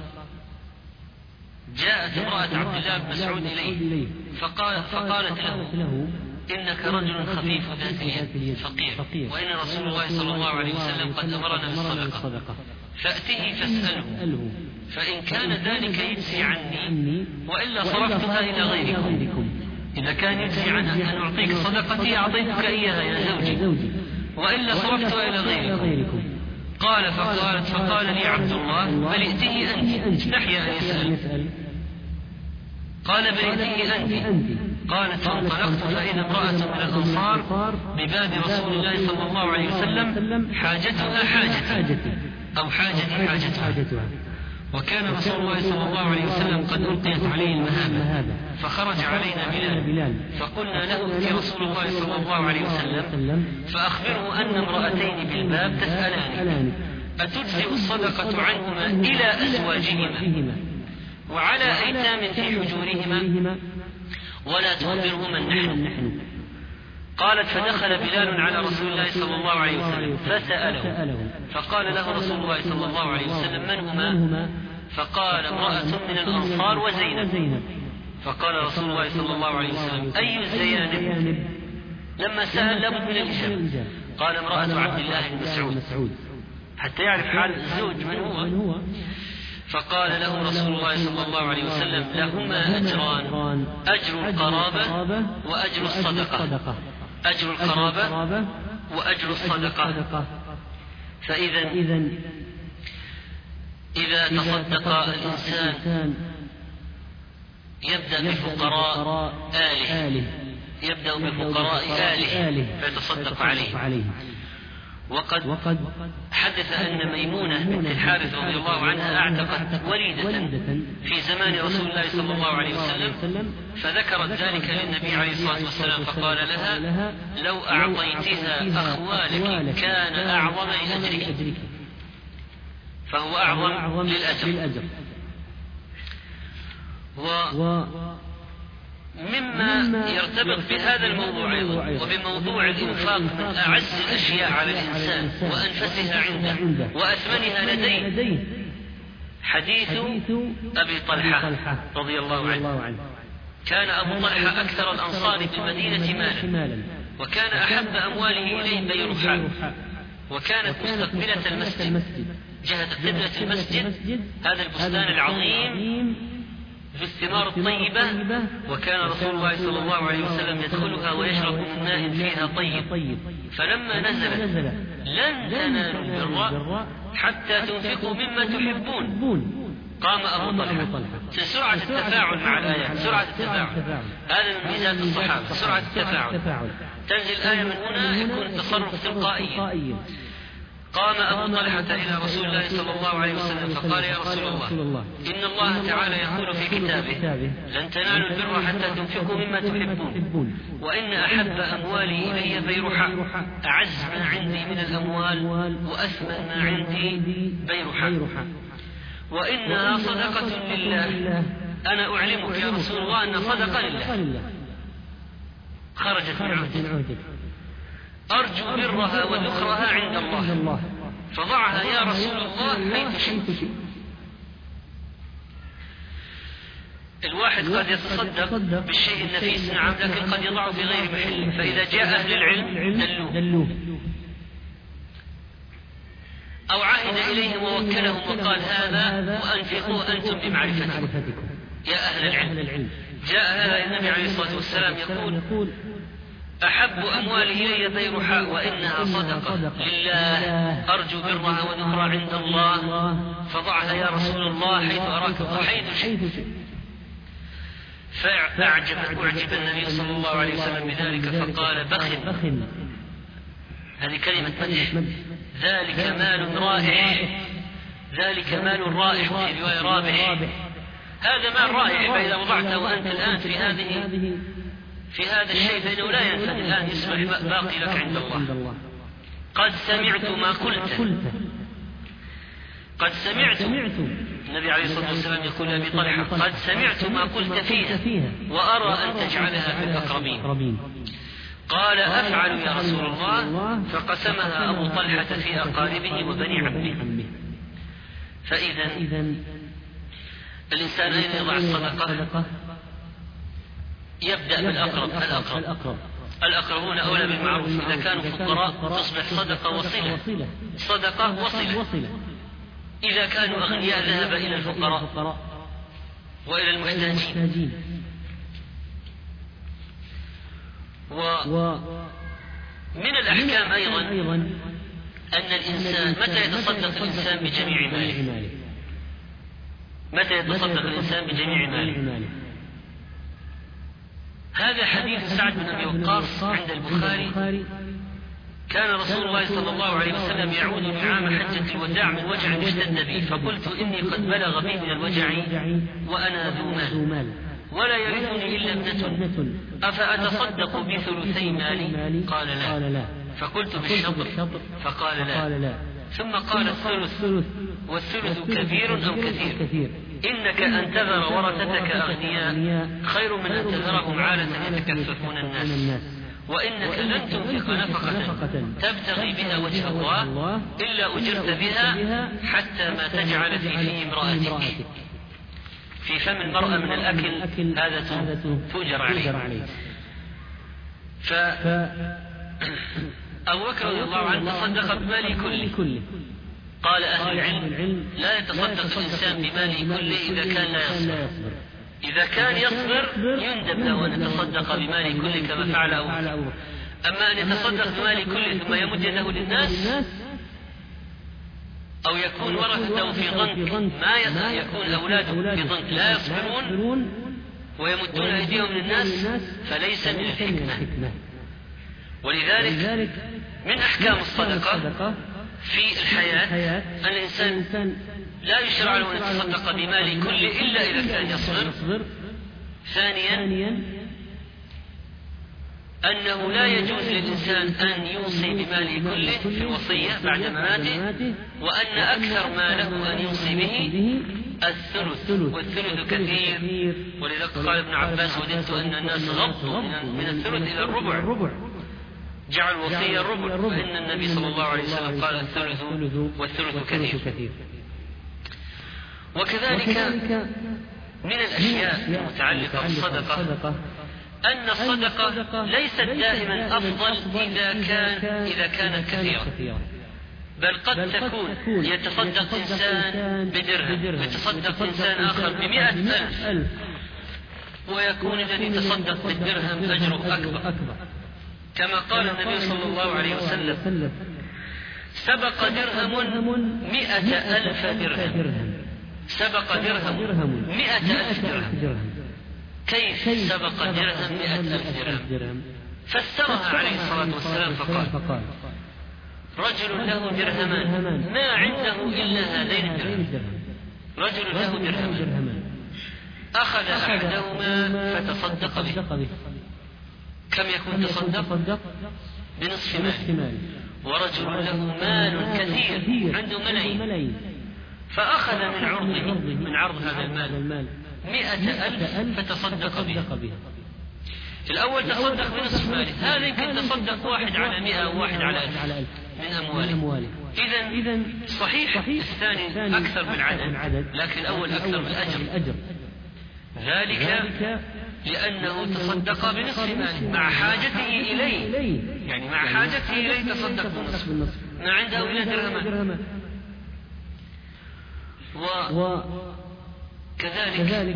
جاءت امرأة عبد الله بن مسعود إليه فقالت له: إنك رجل خفيف ذات اليد فقير، وإن رسول الله صلى الله عليه وسلم قد أمرنا بالصدقة، فأته فاسأله، فإن كان ذلك يجزي عني وإلا صرفتها إلى غيركم. إذا كان يجزي عنها أن أعطيك صدقتي أعطيتك إياها يا زوجي، وإلا صرفتها إلى غيركم. فقال لي عبد الله: بل ائته أنت. نحيا أن يسأل. قال: بل ائته أنت. قالت: فانطلقت فإذا امرأة من الأنصار بباب رسول الله صلى الله عليه وسلم حاجتها حاجتي أو حاجتي حاجتها. وكان رسول الله صلى الله عليه وسلم قد ألقيت عليه المهابة، فخرج علينا بلال، فقلنا له: ائت رسول الله صلى الله عليه وسلم فأخبره أن امرأتين بالباب تسألان أتجزئ الصدقة عنهما إلى أزواجهما وعلى أيتام في حجورهما ولا تخبرهما نحن. قالت: فدخل بلال على رسول الله صلى الله عليه وسلم فسأله، فقال له رسول الله صلى الله عليه وسلم: من هما؟ فقال: امرأة من الأنصار وزينب. فقال رسول الله صلى الله عليه وسلم: أي الزيانب؟ لما سأل لابد من الإجابة. قال: امرأة عبد الله بن مسعود، حتى يعرف حال الزوج من هو. فقال له رسول الله صلى الله عليه وسلم: لهما أجران، أجر القرابة وأجر الصدقة. أجر القرابة وأجر الصدقة. إذا تصدق الإنسان يبدأ بفقراء آله، يبدأ بفقراء آله فيتصدق عليهم. وقد حدث أن ميمونة بنت الحارث رضي الله عنها أعتقت وليدة في زمان رسول الله صلى الله عليه وسلم، فذكرت ذلك للنبي عليه الصلاة والسلام، فقال لها: لو أعطيتها أخوالك كان أعظم لأجرك، فهو أعظم للأجر. مما يرتبط بهذا الموضوع وبموضوع الإنفاق من أعز الأشياء على الإنسان وأنفسها عنده وأثمنها لديه حديث أبي طلحة رضي الله عنه. كان أبو طلحة أكثر الأنصار بالمدينة مالا، وكان أحب أمواله إليه بيرحاء، وكانت مستقبلة المسجد جهة قبلة المسجد، هذا البستان العظيم في الثمار الطيبة، وكان رسول الله صلى الله عليه وسلم يدخلها ويشرب من ماء فيها طيب. فلما نزلت: لن تنالوا البر حتى تنفقوا مما تحبون، قام أبو طلحة. سرعة التفاعل مع الآيات، سرعة التفاعل، هذا من ميزات الصحابة، سرعة التفاعل. تنزل آية من هنا يكون التصرف تلقائيا. قام أبو طلحة إلى رسول الله صلى الله عليه وسلم فقال: يا رسول الله، إن الله تعالى يقول في كتابه: لن تنالوا البر حتى تنفقوا مما تحبون، وإن أحب أموالي إلي بيرحاء، أعز ما عندي من الأموال وأثمن ما عندي بيرحاء، وإنها صدقة لله. أنا أعلمك يا رسول الله أن صدقة لله. خرجت من عهدك، أرجو برها وذكرها عند الله، فضعها يا رسول الله حيث شئت. الواحد قد يتصدق بالشيء النفيس، نعم، لكن قد يضعه في غير محله، فإذا جاء أهل العلم دلوه، أو عهد إليهم ووكلهم وقال: هذا وأنفقوا أنتم بمعرفتكم يا أهل العلم. جاء هذا النبي عليه الصلاة والسلام يقول: أحب أموالي إلي بيرحاء وإنها صدقة لله، أرجو برها وذكرها عند الله، فضعها يا رسول الله حيث أراك وحيث شئت. فأعجب النبي صلى الله عليه وسلم بذلك، فقال: بخل. هذه كلمة مدح. ذلك مال رائح، ذلك مال رائح، وفي رواية رابح. هذا مال رائح، فإذا وضعته وأنت الآن في هذا الشيء فإنه لا ينفد الآن، يصبح باقي لك عند الله. قد سمعت ما قلت. قد سمعت النبي عليه الصلاة والسلام يقول لأبي طلحة: قد سمعت ما قلت فيها وأرى أن تجعلها في الأقربين. قال: أفعل يا رسول الله. فقسمها أبو طلحة في أقاربه وبني عمه. فإذا الإنسان أين يضع الصدقة؟ يبدأ بالأقرب. الأقربون أولى بالمعروف، إذا كانوا فقراء تصبح صدقة وصلة، صدقة وصلة. إذا كانوا أغنياء ذهب إلى الفقراء وإلى المحتاجين. ومن الأحكام أيضا أن الإنسان متى يتصدق الإنسان بجميع ماله، متى يتصدق الإنسان بجميع ماله. هذا حديث سعد بن أبي وقاص عند البخاري: كان رسول الله صلى الله عليه وسلم يعود من عام حجة الوداع من وجع اشتد بي، فقلت إني قد بلغ بي من الوجع وأنا ذو مال ولا يرثني إلا ابنة، أفأتصدق بثلثي مالي؟ قال لا. فقلت بالشطر؟ فقال لا. ثم قال الثلث، والثلث كثير أو كثير، إنك أن تذر ورثتك أغنياء خير من أن تذرهم عالة يتكففون الناس، وإنك لن تنفق نفقة تبتغي بها وجه الله إلا أجرت بها حتى ما تجعل في فم امرأتك. في فم المرأة من الأكل هذا تؤجر عليه. أبو بكر رضي الله عنه تصدق بماله كله. قال أهل العلم: لا يتصدق الإنسان بماله كله إذا كان لا يصبر. إذا كان يصبر يندب له أن يتصدق بماله كله كما فعل أبو بكر. أما أن يتصدق بماله كله ثم يمد يده للناس، أو يكون ورثته في ضنك، ما يكون أولاده في ضنك لا يصبرون ويمدون أيديهم للناس، فليس من الحكمة. ولذلك من أحكام الصدقة في الحياة أن الإنسان لا يشرع له أن يتصدق بماله كله إلا إذا كان يصبر. ثانيا أنه لا يجوز للإنسان أن يوصي بماله كله في الوصية بعد مماته، وأن أكثر ما له أن يوصي به الثلث، والثلث كثير. ولذلك قال ابن عباس: وددت أن الناس غضوا من الثلث إلى الربع، جعلوا وصية الربع، فإن النبي صلى الله عليه وسلم قال الثلث والثلث كثير. وكذلك من الأشياء المتعلقة بالصدقة أن الصدقة ليست دائما أفضل إذا كانت كثيرة، بل قد تكون يتصدق إنسان بدرهم ويتصدق إنسان آخر ب100,000، ويكون الذي تصدق بالدرهم أجره أكبر، كما قال النبي صلى الله عليه وسلم: سبق درهم 100,000 درهم. سبق درهم 100,000 درهم. كيف سبق درهم 100,000 درهم؟ فسرها عليه الصلاة والسلام فقال: رجل له درهمان ما عنده إلا هذين الدرهم. رجل له درهمان أخذ أحدهما فتصدق به. كم يكون تصدق؟ بنصف مال. ورجل له مال كثير عنده ملايين، فأخذ من عرض هذا المال 100,000 فتصدق به. الأول تصدق بنصف ماله، هذا يمكن تصدق واحد على 100 أو واحد على 1000 من أمواله. إذن صحيح الثاني أكثر بالعدد، لكن الأول أكثر بالأجر. ذلك لأنه تصدق بنصف ماله مع حاجته إليه، يعني مع حاجته إليه تصدق بنصف، ما عنده إلا درهمان. وكذلك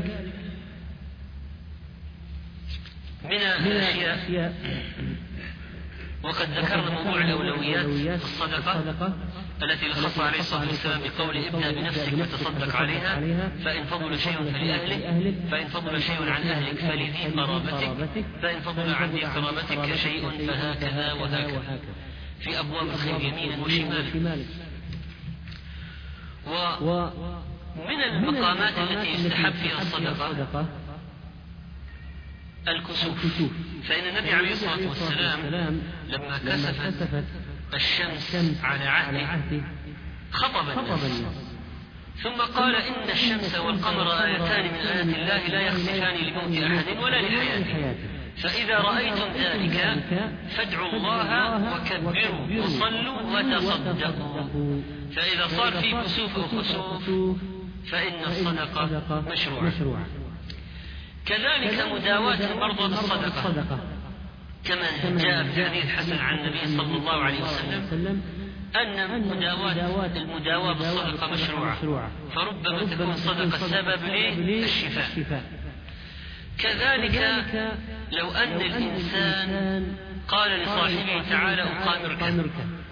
من الأشياء، وقد ذكرنا موضوع الأولويات في الصدقة التي لخصها عليه الصلاة والسلام بقول: ابدأ بنفسك وتصدق عليها، فإن فضل شيء فلأهلك، فإن فضل شيء عن أهلك فلذي قرابتك، فإن فضل عن ذي قرابتك شيء فهكذا وهكذا، في أبواب الخير يمينا وشمالا. ومن المقامات التي يستحب فيها الصدقة الكسوف، فإن النبي عليه الصلاة والسلام لما كسفت الشمس على عهده خطب الناس، ثم قال: إن الشمس والقمر آيتان من آيات الله لا يخسفان لموت أحد ولا لحياته، فإذا رأيتم ذلك فادعوا الله وكبروا وصلوا وتصدقوا. فإذا صار في كسوف أو خسوف فإن الصدقة مشروعة. كذلك مداواة المرضى بالصدقة، كما جاء في الحديث الحسن عن النبي صلى الله عليه وسلم أن المداواة بالصدقة مشروعة، فربما تكون الصدقة سبب للشفاء. كذلك لو أن الإنسان قال لصاحبه تعالى أقامرك،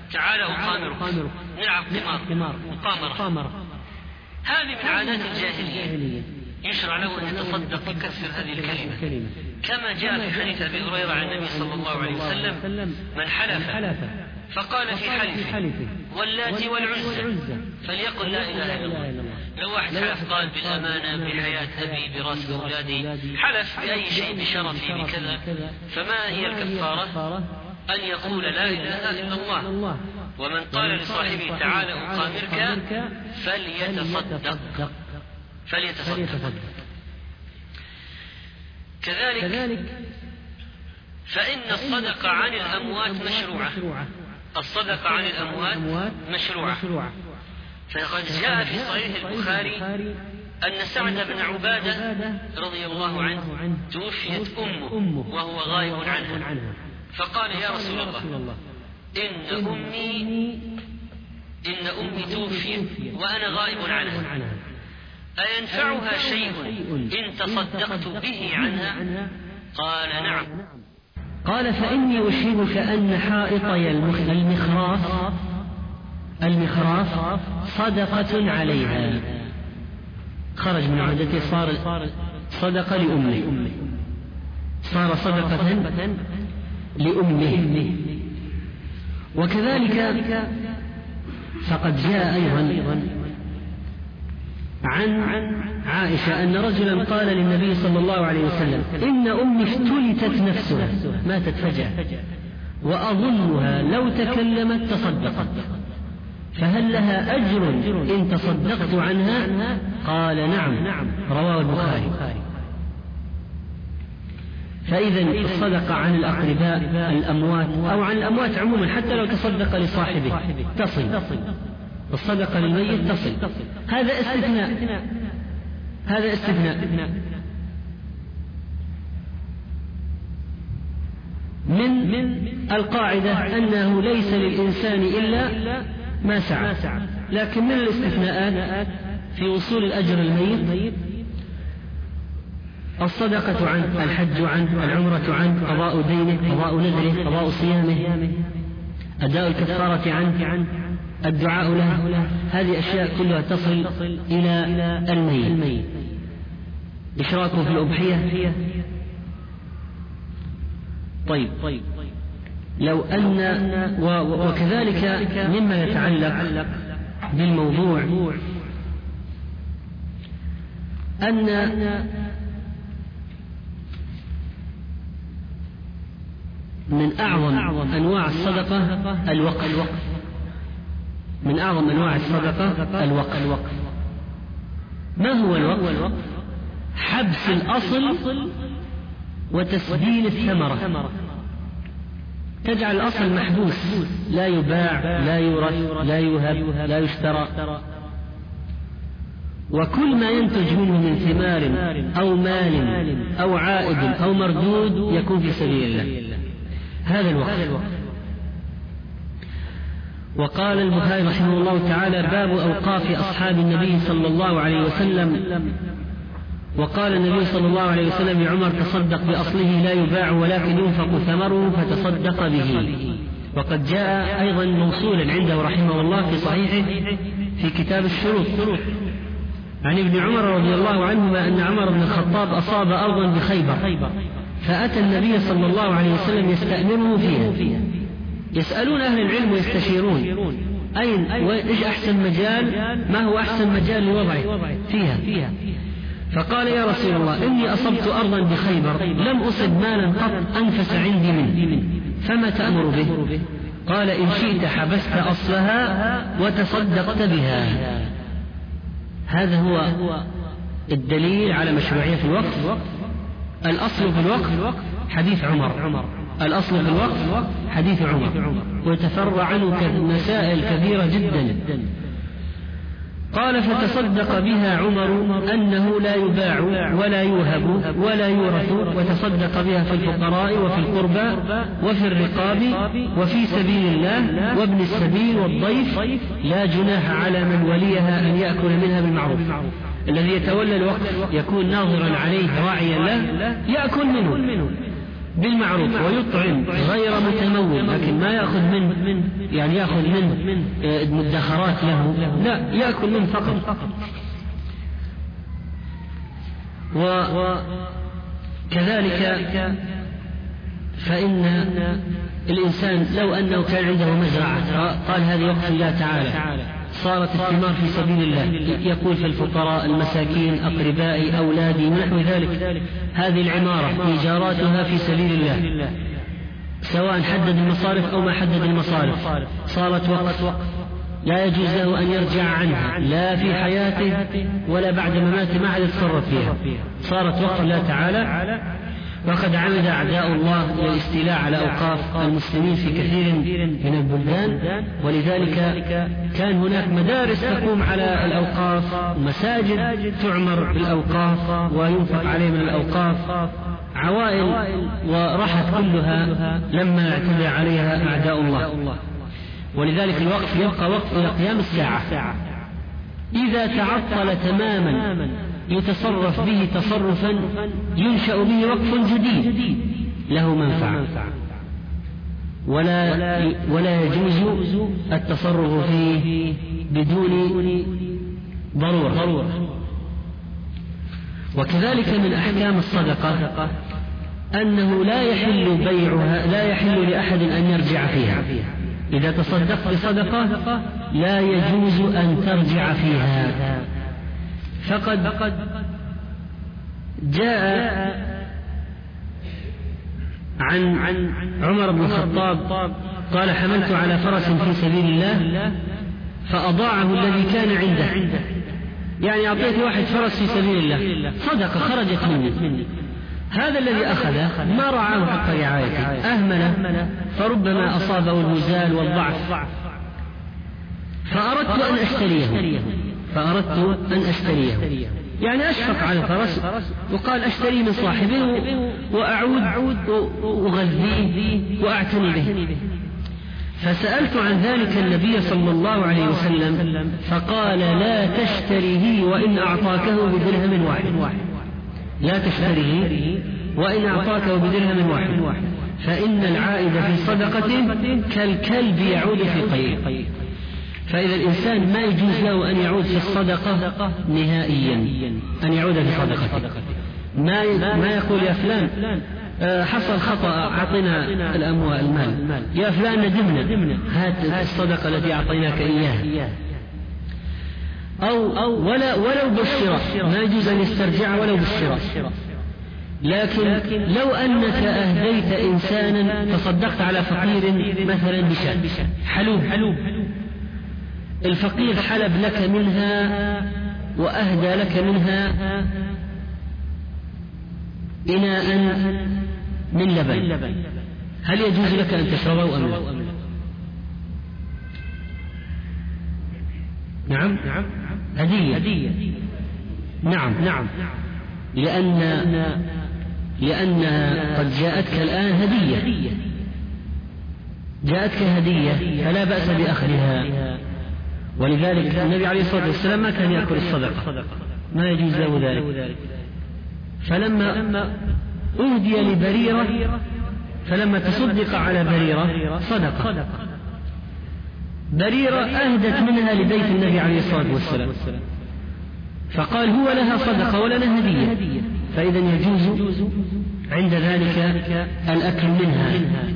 نلعب قمار مقامرة، هذه من عادات الجاهلية، يشرع له أن يتصدق يكسر هذه الكلمة، كما جاء في حديث أبي هريرة عن النبي صلى الله عليه وسلم: من حلف فقال في حلفه واللات والعزى فليقل لا إله إلا الله. لو واحد حلف قال بالأمانة، بحياة أبي، براس أولادي، حلف بأي شيء، بشرفي، بكذا، فما هي الكفارة؟ أن يقول لا إله إلا الله. ومن قال لصاحبه تعالى أقامرك فليتصدق. كذلك فإن الصدقة عن الأموات مشروعة. فقد جاء في صحيح البخاري أن سعد بن عبادة رضي الله عنه توفيت أمه وهو غائب عنها، فقال: يا رسول الله، إن أمي توفيت وأنا غائب عنها، أينفعها شيء إن تصدقت به عنها؟ قال: نعم. قال: فإني أشهدك أن حائطي المخراف صدقة عليها. خرج من عادته، صار صدقة لأمه، صار صدقة لأمه. وكذلك فقد جاء أيضا عن عائشة أن رجلا قال للنبي صلى الله عليه وسلم: إن أمي افتلتت نفسها، ماتت فجأة، وأظنها لو تكلمت تصدقت، فهل لها أجر إن تصدقت عنها؟ قال: نعم. رواه البخاري. فإذا الصدقة عن الأقرباء الأموات أو عن الأموات عموما، حتى لو تصدق لصاحبه تصل، الصدقة للميت تصل. هذا استثناء من القاعدة أنه ليس للإنسان إلا ما سعى. لكن من الاستثناءات في وصول الأجر الميت: الصدقة عنه، الحج عنه، العمرة عنه، قضاء دينه، قضاء نذره، قضاء صيامه، أداء الكفارة عنه، الدعاء له. هذه أشياء كلها تصل إلى الميت. إشراكه في الأضحية. طيب، لو أن وكذلك مما يتعلق بالموضوع أن من أعظم أنواع الصدقة الوقف. من أعظم أنواع الصدقة الوقف. ما هو الوقف؟ حبس الأصل وتسجيل الثمرة. تجعل الأصل محبوس، لا يباع، لا يورث، لا يوهب، لا يشترى، وكل ما ينتج منه من ثمار أو مال أو عائد أو مردود يكون في سبيل الله. هذا الوقف. وقال البخاري رحمه الله تعالى: باب أوقاف أصحاب النبي صلى الله عليه وسلم. وقال النبي صلى الله عليه وسلم لعمر: تصدق بأصله لا يباع ولكن ينفق ثمره، فتصدق به. وقد جاء أيضا موصولا عنده رحمه الله في صحيحه في كتاب الشروط عن ابن عمر رضي الله عنهما أن عمر بن الخطاب أصاب أرضا بخيبر، فأتى النبي صلى الله عليه وسلم يستأمره فيها. يسألون أهل العلم ويستشيرون إيش أحسن مجال، ما هو أحسن مجال لوضعه فيها. فقال: يا رسول الله، إني أصبت أرضا بخيبر لم أصب مالا قط أنفس عندي منه، فما تأمر به؟ قال: إن شئت حبست أصلها وتصدقت بها. هذا هو الدليل على مشروعية الوقف. الأصل في الوقف حديث عمر، الأصل في الوقف حديث عمر، ويتفرع عنه مسائل كثيرة جدا. قال فتصدق بها عمر أنه لا يباع ولا يوهب ولا يورث، وتصدق بها في الفقراء وفي القربى وفي الرقاب وفي سبيل الله وابن السبيل والضيف، لا جناح على من وليها أن يأكل منها بالمعروف. الذي يتولى الوقف يكون ناظرا عليه راعيا له، يأكل منه بالمعروف ويطعم غير متمول، لكن ما يأخذ من يعني يأخذ من مدخرات له، لا، يأكل منه فقط. وكذلك فإن الإنسان لو أنه كان عنده مزرعة قال هذه وقف الله تعالى، صارت الثمار في سبيل الله، يقول في الفقراء المساكين أقربائي أولادي ونحو ذلك، هذه العمارة إيجاراتها في سبيل الله، سواء حدد المصارف أو ما حدد المصارف، صارت وقف، لا يجوز له أن يرجع عنها لا في حياته ولا بعد مماته، ما حد يتصرف فيها، صارت وقف الله تعالى. وقد عمد أعداء الله إلى الاستيلاء على أوقاف المسلمين في كثير من البلدان، ولذلك كان هناك مدارس تقوم على الأوقاف، مساجد تعمر بالأوقاف وينفق عليه من الأوقاف، عوائل، ورحت كلها لما اعتدى عليها أعداء الله. ولذلك الوقف يبقى وقف إلى قيام الساعة. إذا تعطل تماما يتصرف به تصرفا ينشأ به وقف جديد له منفعة، ولا يجوز التصرف فيه بدون ضرورة. وكذلك من أحكام الصدقة أنه لا يحل بيعها، لا يحل لأحد أن يرجع فيها. إذا تصدقت بصدقة لا يجوز أن ترجع فيها. فقد جاء عن عمر بن الخطاب قال حملت على فرس في سبيل الله فأضاعه الذي كان عنده، يعني أعطيت واحد فرس في سبيل الله صدقة خرجت مني، هذا الذي أخذه ما رعاه حق رعايته، أهمله، فربما أصابه الهزال والضعف، فأردت أن أشتريه، يعني أشفق على الفرس وقال أشتري من صاحبه وأعود وأغذيه وأعتني به. فسألت عن ذلك النبي صلى الله عليه وسلم فقال لا تشتريه وإن أعطاكه بدرهم واحد، لا تشتريه وإن أعطاكه بدرهم واحد، فإن العائد في صدقته كالكلب يعود في قيء. فإذا الإنسان ما يجوز له أن يعود في الصدقة نهائيا، أن يعود في صدقته، ما يقول يا فلان حصل خطأ أعطنا المال، يا فلان ندمنا هات الصدقة التي أعطيناك إياها، أو ولو بالشراء، ما يجوز أن يسترجع ولو بالشراء. لكن لو أنك أهديت إنسانا تصدقت على فقير مثلا بشاة حلوب، الفقير حلب لك منها وأهدى لك منها إناء من لبن، هل يجوز لك أن تشربه أم لا؟ نعم، هدية، نعم، لأن قد جاءتك الآن هدية، جاءتك هدية فلا بأس بأخذها. ولذلك النبي عليه الصلاة والسلام ما كان يأكل الصدقة، ما يجوز له ذلك. فلما أهدي لبريرة، فلما تصدق على بريرة صدقة، بريرة أهدت منها لبيت النبي عليه الصلاة والسلام، فقال هو لها صدقة ولنا هدية، فإذا يجوز عند ذلك الأكل منها.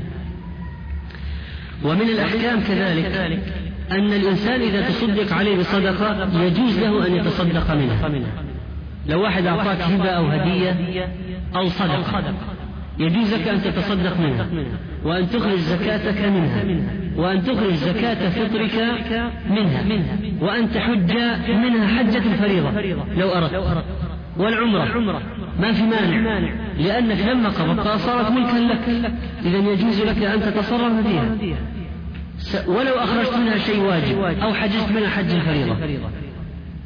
ومن الأحكام كذلك أن الإنسان إذا تصدق عليه بصدقة يجوز له أن يتصدق منها. لو واحد أعطاك هبة أو هدية أو صدقة يجوز لك أن تتصدق منها، وأن تخرج زكاتك منها، وأن تخرج زكاة فطرك منها، وأن تحج منها حجة الفريضة لو أردت، والعمرة ما في مانع، لأنك لما قبضتها صارت ملكا لك، إذا يجوز لك أن تتصرف فيها ولو أخرجت منها شيء واجب أو حجزت منها حج الفريضة.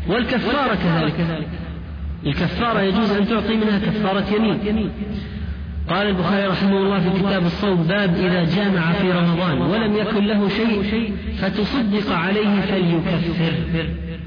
والكفارة كذلك، الكفارة يجوز أن تعطي منها كفارة يمين. قال البخاري رحمه الله في كتاب الصوم: باب إذا جامع في رمضان ولم يكن له شيء فتصدق عليه فليكفر.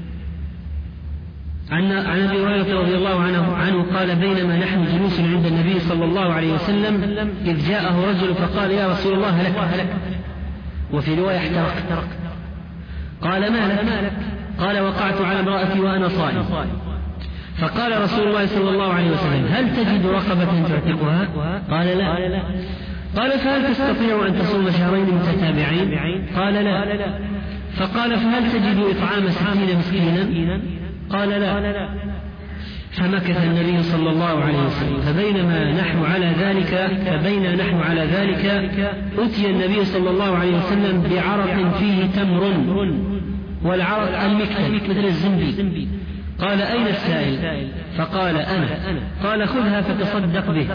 عن أبي هريرة رضي الله عنه قال: بينما نحن جلوس عند النبي صلى الله عليه وسلم إذ جاءه رجل فقال: يا رسول الله هلك. وفي رواية احترق. قال: ما لك؟ قال: وقعت على امرأتي وأنا صائم. فقال رسول الله صلى الله عليه وسلم: هل تجد رقبة تعتقها؟ قال: لا. قال: فهل تستطيع أن تصوم شهرين متتابعين؟ قال: لا. فقال: فهل تجد إطعام 60 مسكينا؟ قال: لا. فمكث النبي صلى الله عليه وسلم. فبينما نحن على ذلك أتي النبي صلى الله عليه وسلم بعرق فيه تمر، والعرق المكتل مثل الزنبي. قال: أين السائل؟ فقال: أنا. قال: خذها فتصدق به،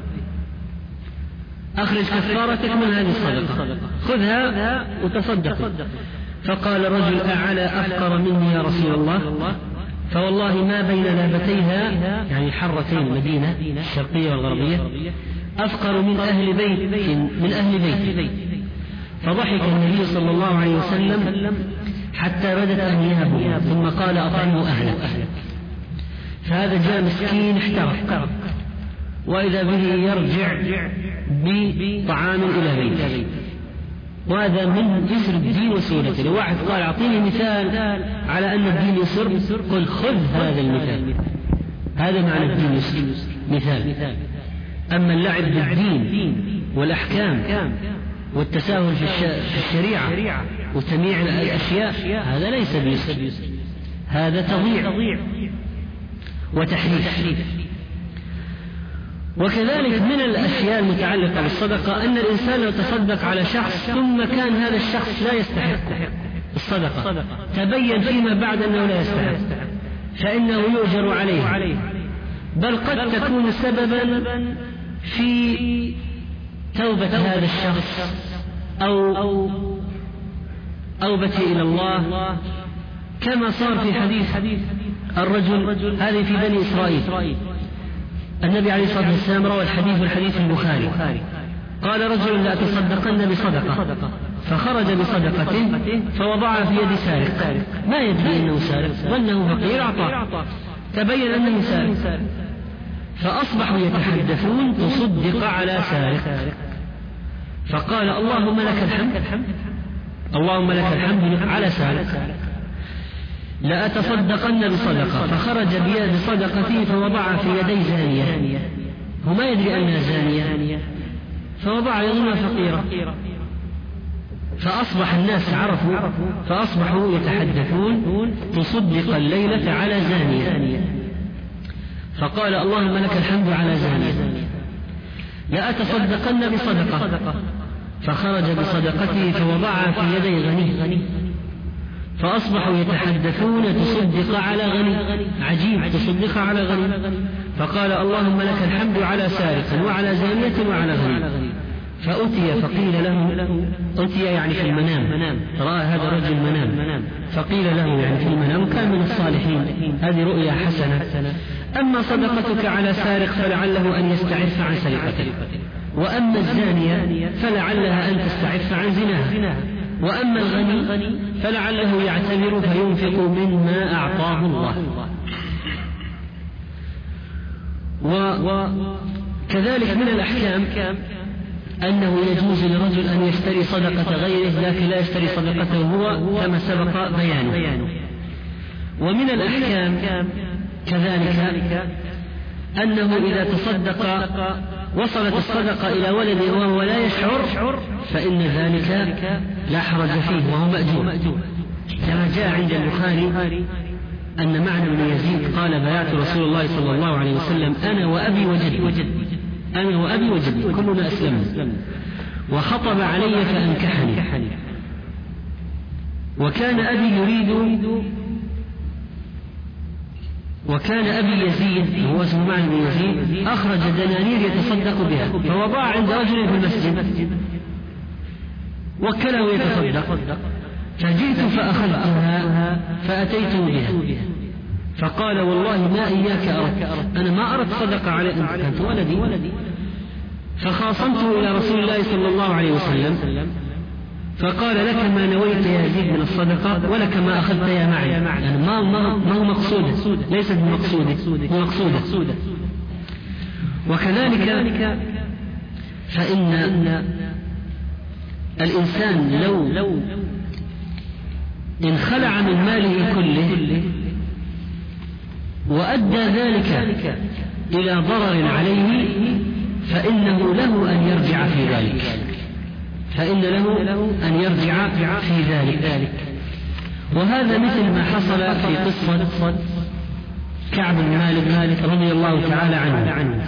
أخرج كفارتك من هذه الصدقة، خذها وتصدق. فقال الرجل: أعلى أفقر مني يا رسول الله؟ فوالله ما بين لابتيها، يعني حرتين المدينة الشرقية والغربية، أفقر من أهل بيت. فضحك النبي صلى الله عليه وسلم حتى بدت أنيابه، ثم قال: أطعموا أهلك. فهذا جاء مسكين احترق، وإذا به يرجع بطعام إلى بيته، وهذا من يسر الدين وسهولته. لو واحد قال: أعطيني مثال على أن الدين يسر، قل خذ هذا المثال، هذا معنى الدين يسر، مثال. أما اللعب بالدين والأحكام والتساهل في الشريعة وتمييع الأشياء، هذا ليس بيسر، هذا تضييع وتحريف. وكذلك من الأشياء المتعلقة بالصدقة أن الإنسان لو تصدق على شخص ثم كان هذا الشخص لا يستحق الصدقة، تبين فيما بعد أنه لا يستحق، فإنه يؤجر عليه، بل قد تكون سببا في توبة هذا الشخص أو أوبته إلى الله، كما صار في حديث الرجل هذه في بني إسرائيل. النبي عليه الصلاة والسلام روى الحديث البخاري. قال رجل: لأتصدقن بصدقة، فخرج بصدقته فوضعها في يد سارق، ما يدري أنه سارق، ظنه فقير أعطاه، تبين أنه سارق، فأصبحوا يتحدثون: تصدق على سارق. فقال: اللهم لك الحمد على سارق، لأتصدقن بصدقة. فخرج بصدقته فوضعها في يدي زانية، هو ما يدري أنها زانية، فوضع يظنها فقيرة، فأصبح الناس عرفوا فأصبحوا يتحدثون: تصدق الليلة على زانية. فقال: اللهم لك الحمد على زانية، لأتصدقن بصدقة. فخرج بصدقته فوضعها في يدي غني، فأصبحوا يتحدثون: تصدق على غني. عجيب، تصدق على غني. فقال: اللهم لك الحمد على سارق وعلى زانية وعلى غني. فأتي فقيل له، أتي يعني في المنام، رأى هذا الرجل منام، فقيل له يعني في المنام، كان من الصالحين، هذه رؤيا حسنة. أما صدقتك على سارق فلعله أن يستعف عن سرقتك، وأما الزانية فلعلها أن تستعف عن زناها، وأما الغني فلعله يعتبر فينفق مما أعطاه الله. وكذلك من الأحكام أنه يجوز لرجل أن يشتري صدقة غيره، لكن لا يشتري صدقته هو كما سبق بيانه. ومن الأحكام كذلك أنه إذا تصدق وصلت الصدقة إلى ولده وهو لا يشعر، فإن ذلك لا حرج فيه وهو مأجور، كما جاء عند البخاري أن معنى بن يزيد قال: بايعت رسول الله صلى الله عليه وسلم أنا وأبي وجدي كلنا أسلمنا، وخطب علي فأنكحني، وكان أبي يزيد هو اسمه معنى بن يزيد أخرج دنانير يتصدق بها، فوضع عند رجل في المسجد وكله يتصدق، فجئت فأخذتها فأتيت بها فقال والله ما إياك أردت، أنا ما أردت صدقة على أنت كانت ولدي. فخاصمته إلى رسول الله صلى الله عليه وسلم فقال لك ما نويت يا يزيد من الصدقة ولك ما أخذت يا معي، يعني ما هو مقصودة، ليست بمقصودة. وكذلك فإن الإنسان لو انخلع من ماله كله وأدى ذلك إلى ضرر عليه فإنه له أن يرجع في ذلك، وهذا مثل ما حصل في قصة كعب بن مالك رضي الله تعالى عنه.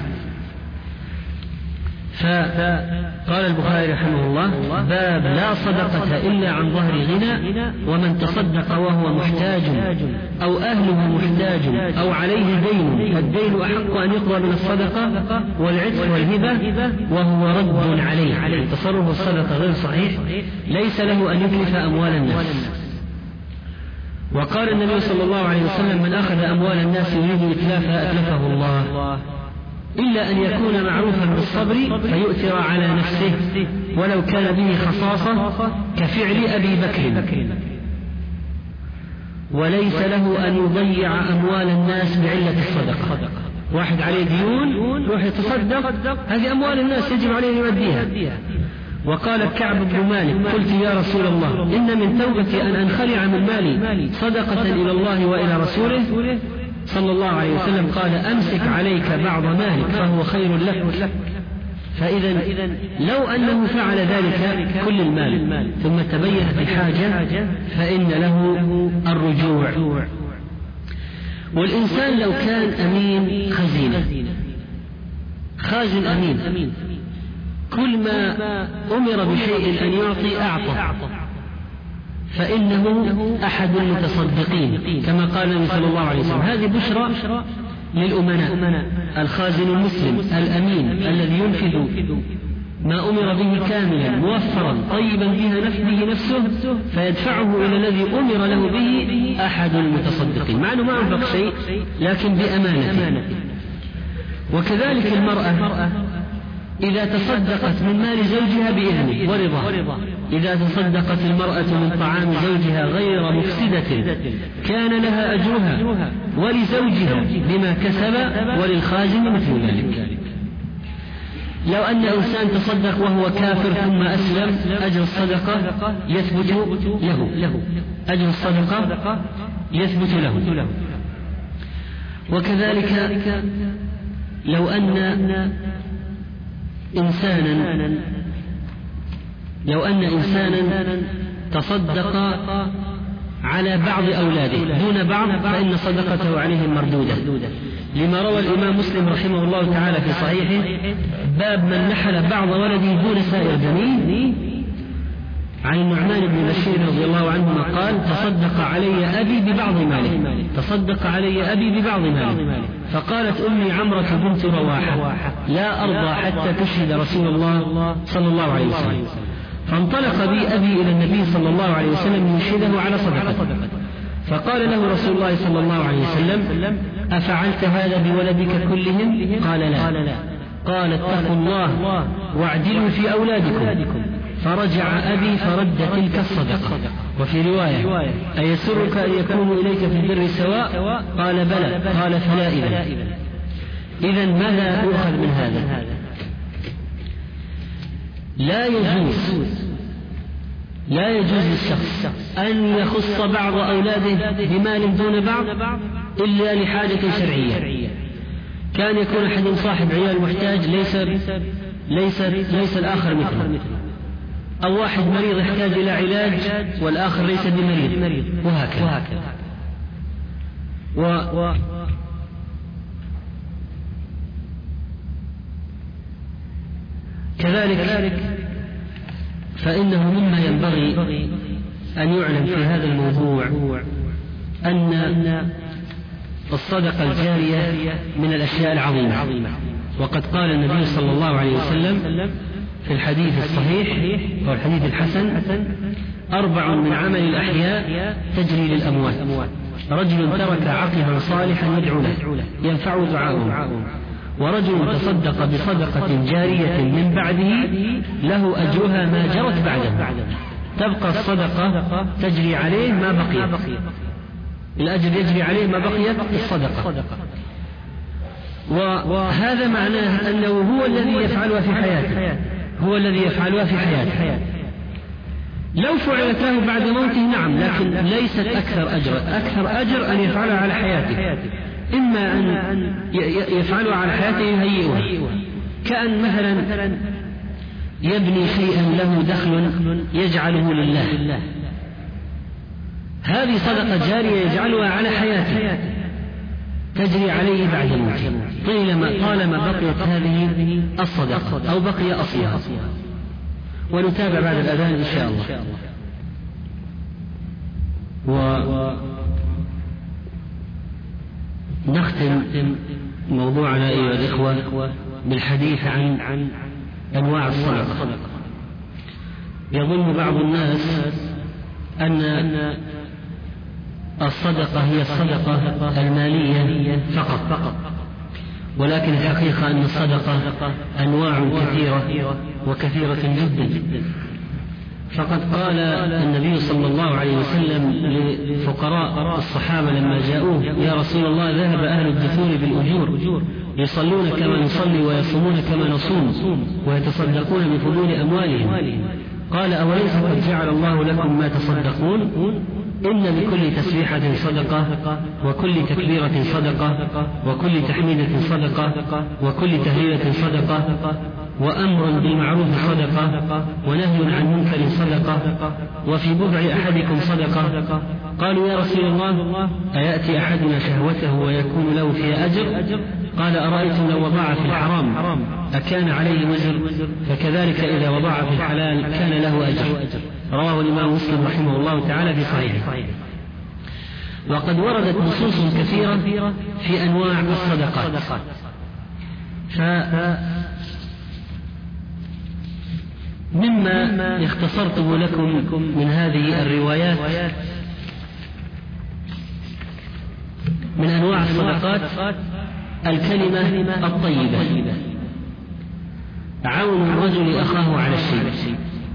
فقال البخاري رحمه الله: باب لا صدقة إلا عن ظهر غنى، ومن تصدق وهو محتاج أو أهله محتاج أو عليه دين فالدين أحق أن يقضى من الصدقة والعتق والهبة وهو رد عليه. تصرف الصدقة غير صحيح، ليس له أن يتلف أموال الناس. وقال النبي صلى الله عليه وسلم: من أخذ أموال الناس يريد إتلافها أتلفه الله، إلا أن يكون معروفا بالصبر فيؤثر على نفسه ولو كان به خصاصة كفعل أبي بكر، وليس له أن يضيع أموال الناس بعلة الصدقة. واحد عليه ديون يروح يتصدق، هذه أموال الناس يجب عليه أن يؤديها. وقال كعب بن مالك: قلت يا رسول الله إن من توبتي أن أنخلع من مالي صدقة إلى الله وإلى رسوله صلى الله عليه وسلم. قال: أمسك عليك بعض مالك فهو خير لك. فإذا لو أنه فعل ذلك كل المال ثم تبينت الحاجة فإن له الرجوع. والإنسان لو كان أمين خازن أمين، كل ما أمر بشيء أن يعطي أعطى، فإنه أحد المتصدقين كما قال النبي صلى الله عليه وسلم. هذه بشرى للأمناء. الخازن المسلم الأمين الذي ينفذ ما أمر به كاملا موفرا طيبا به نفسه فيدفعه إلى الذي أمر له به أحد المتصدقين، مع أنه ما أنفق شيء لكن بأمانة. وكذلك المرأة إذا تصدقت من مال زوجها بإذنه ورضاه، إذا تصدقت المرأة من طعام زوجها غير مفسدة كان لها أجرها ولزوجها بما كسب وللخازن مثل ذلك. لو أن إنسان تصدق وهو كافر ثم أسلم أجر الصدقة يثبت له، أجر الصدقة يثبت له. وكذلك لو أن إنسانا تصدق على بعض أولاده دون بعض فإن صدقته عليهم مردودة، لما روى الإمام مسلم رحمه الله تعالى في صحيحه: باب من نحل بعض ولده دون سائر بنيه، عن النعمان بن بشير رضي الله عنهما قال: تصدق علي أبي ببعض ماله، فقالت أمي عمرة بنت رواحة: لا أرضى حتى تشهد رسول الله صلى الله عليه وسلم. فانطلق بي أبي إلى النبي صلى الله عليه وسلم يشهده على صدقته، فقال له رسول الله صلى الله عليه وسلم: أفعلت هذا بولدك كلهم؟ قال لا. قال: اتقوا الله واعدلوا في أولادكم. فرجع أبي فرد تلك الصدقة. وفي رواية: أيسرك أن يكونوا إليك في البر سواء؟ قال: بلى. قال: فلا إذن ماذا يؤخذ من هذا؟ لا يجوز للشخص أن يخص بعض أولاده بمال دون بعض إلا لحاجة شرعية. كان يكون أحد صاحب عيال محتاج ليس الآخر مثله، أو واحد مريض يحتاج إلى علاج والآخر ليس بمريض، وهكذا. كذلك فإنه مما ينبغي أن يعلم في هذا الموضوع أن الصدقة الجارية من الأشياء العظيمة. وقد قال النبي صلى الله عليه وسلم في الحديث الصحيح والحديث الحسن: 4 من عمل الأحياء تجري للأموات. رجل ترك عقبا صالحا يدعو له ينفع دعاؤه، ورجل تصدق بصدقة جارية من بعده له أجرها ما جرت بعده، تبقى الصدقة تجري عليه ما بقي، الأجر يجري عليه ما بقيت الصدقة. وهذا معناه أنه هو الذي يفعلها في حياته، هو الذي يفعلها في حياته. لو فعلت له بعد موته نعم، لكن ليست أكثر أجر. أكثر أجر أن يفعلها على حياته، إما أن يفعلها على حياته يهيئها، كأن مثلا يبني شيئا له دخل يجعله لله، هذه صدقة جارية يجعلها على حياته تجري عليه بعد موته، طالما بقيت هذه الصدقة أو بقي أصلها. ونتابع بعد الأذان إن شاء الله. ونختم موضوعنا أيها الإخوة بالحديث عن أنواع الصدقة. يظن بعض الناس أن الصدقة هي الصدقة المالية فقط، ولكن الحقيقة أن الصدقة أنواع كثيرة وكثيرة جدا. فقد قال النبي صلى الله عليه وسلم لفقراء الصحابة لما جاءوه: يا رسول الله، ذهب أهل الدثور بالأجور، يصلون كما نصلي ويصومون كما نصوم ويتصدقون بفضول أموالهم. قال: أوليس قد جعل الله لكم ما تصدقون؟ إن لكل تسبيحة صدقة، وكل تكبيرة صدقة، وكل تحميدة صدقة، وكل تهليلة صدقة، وأمر بالمعروف صدقة، ونهي عن منكر صدقة، وفي بضع أحدكم صدقة. قالوا: يا رسول الله، أيأتي أحدنا شهوته ويكون له فيها أجر؟ قال: أرأيتم لو وضع في الحرام أكان عليه وزر؟ فكذلك إذا وضع في الحلال كان له أجر. رواه الإمام مسلم رحمه الله تعالى في صحيحه. وقد وردت نصوص كثيرة في أنواع الصدقات، مما اختصرته لكم من هذه الروايات من أنواع الصدقات: الكلمة الطيبة، عون الرجل أخاه على الشيء،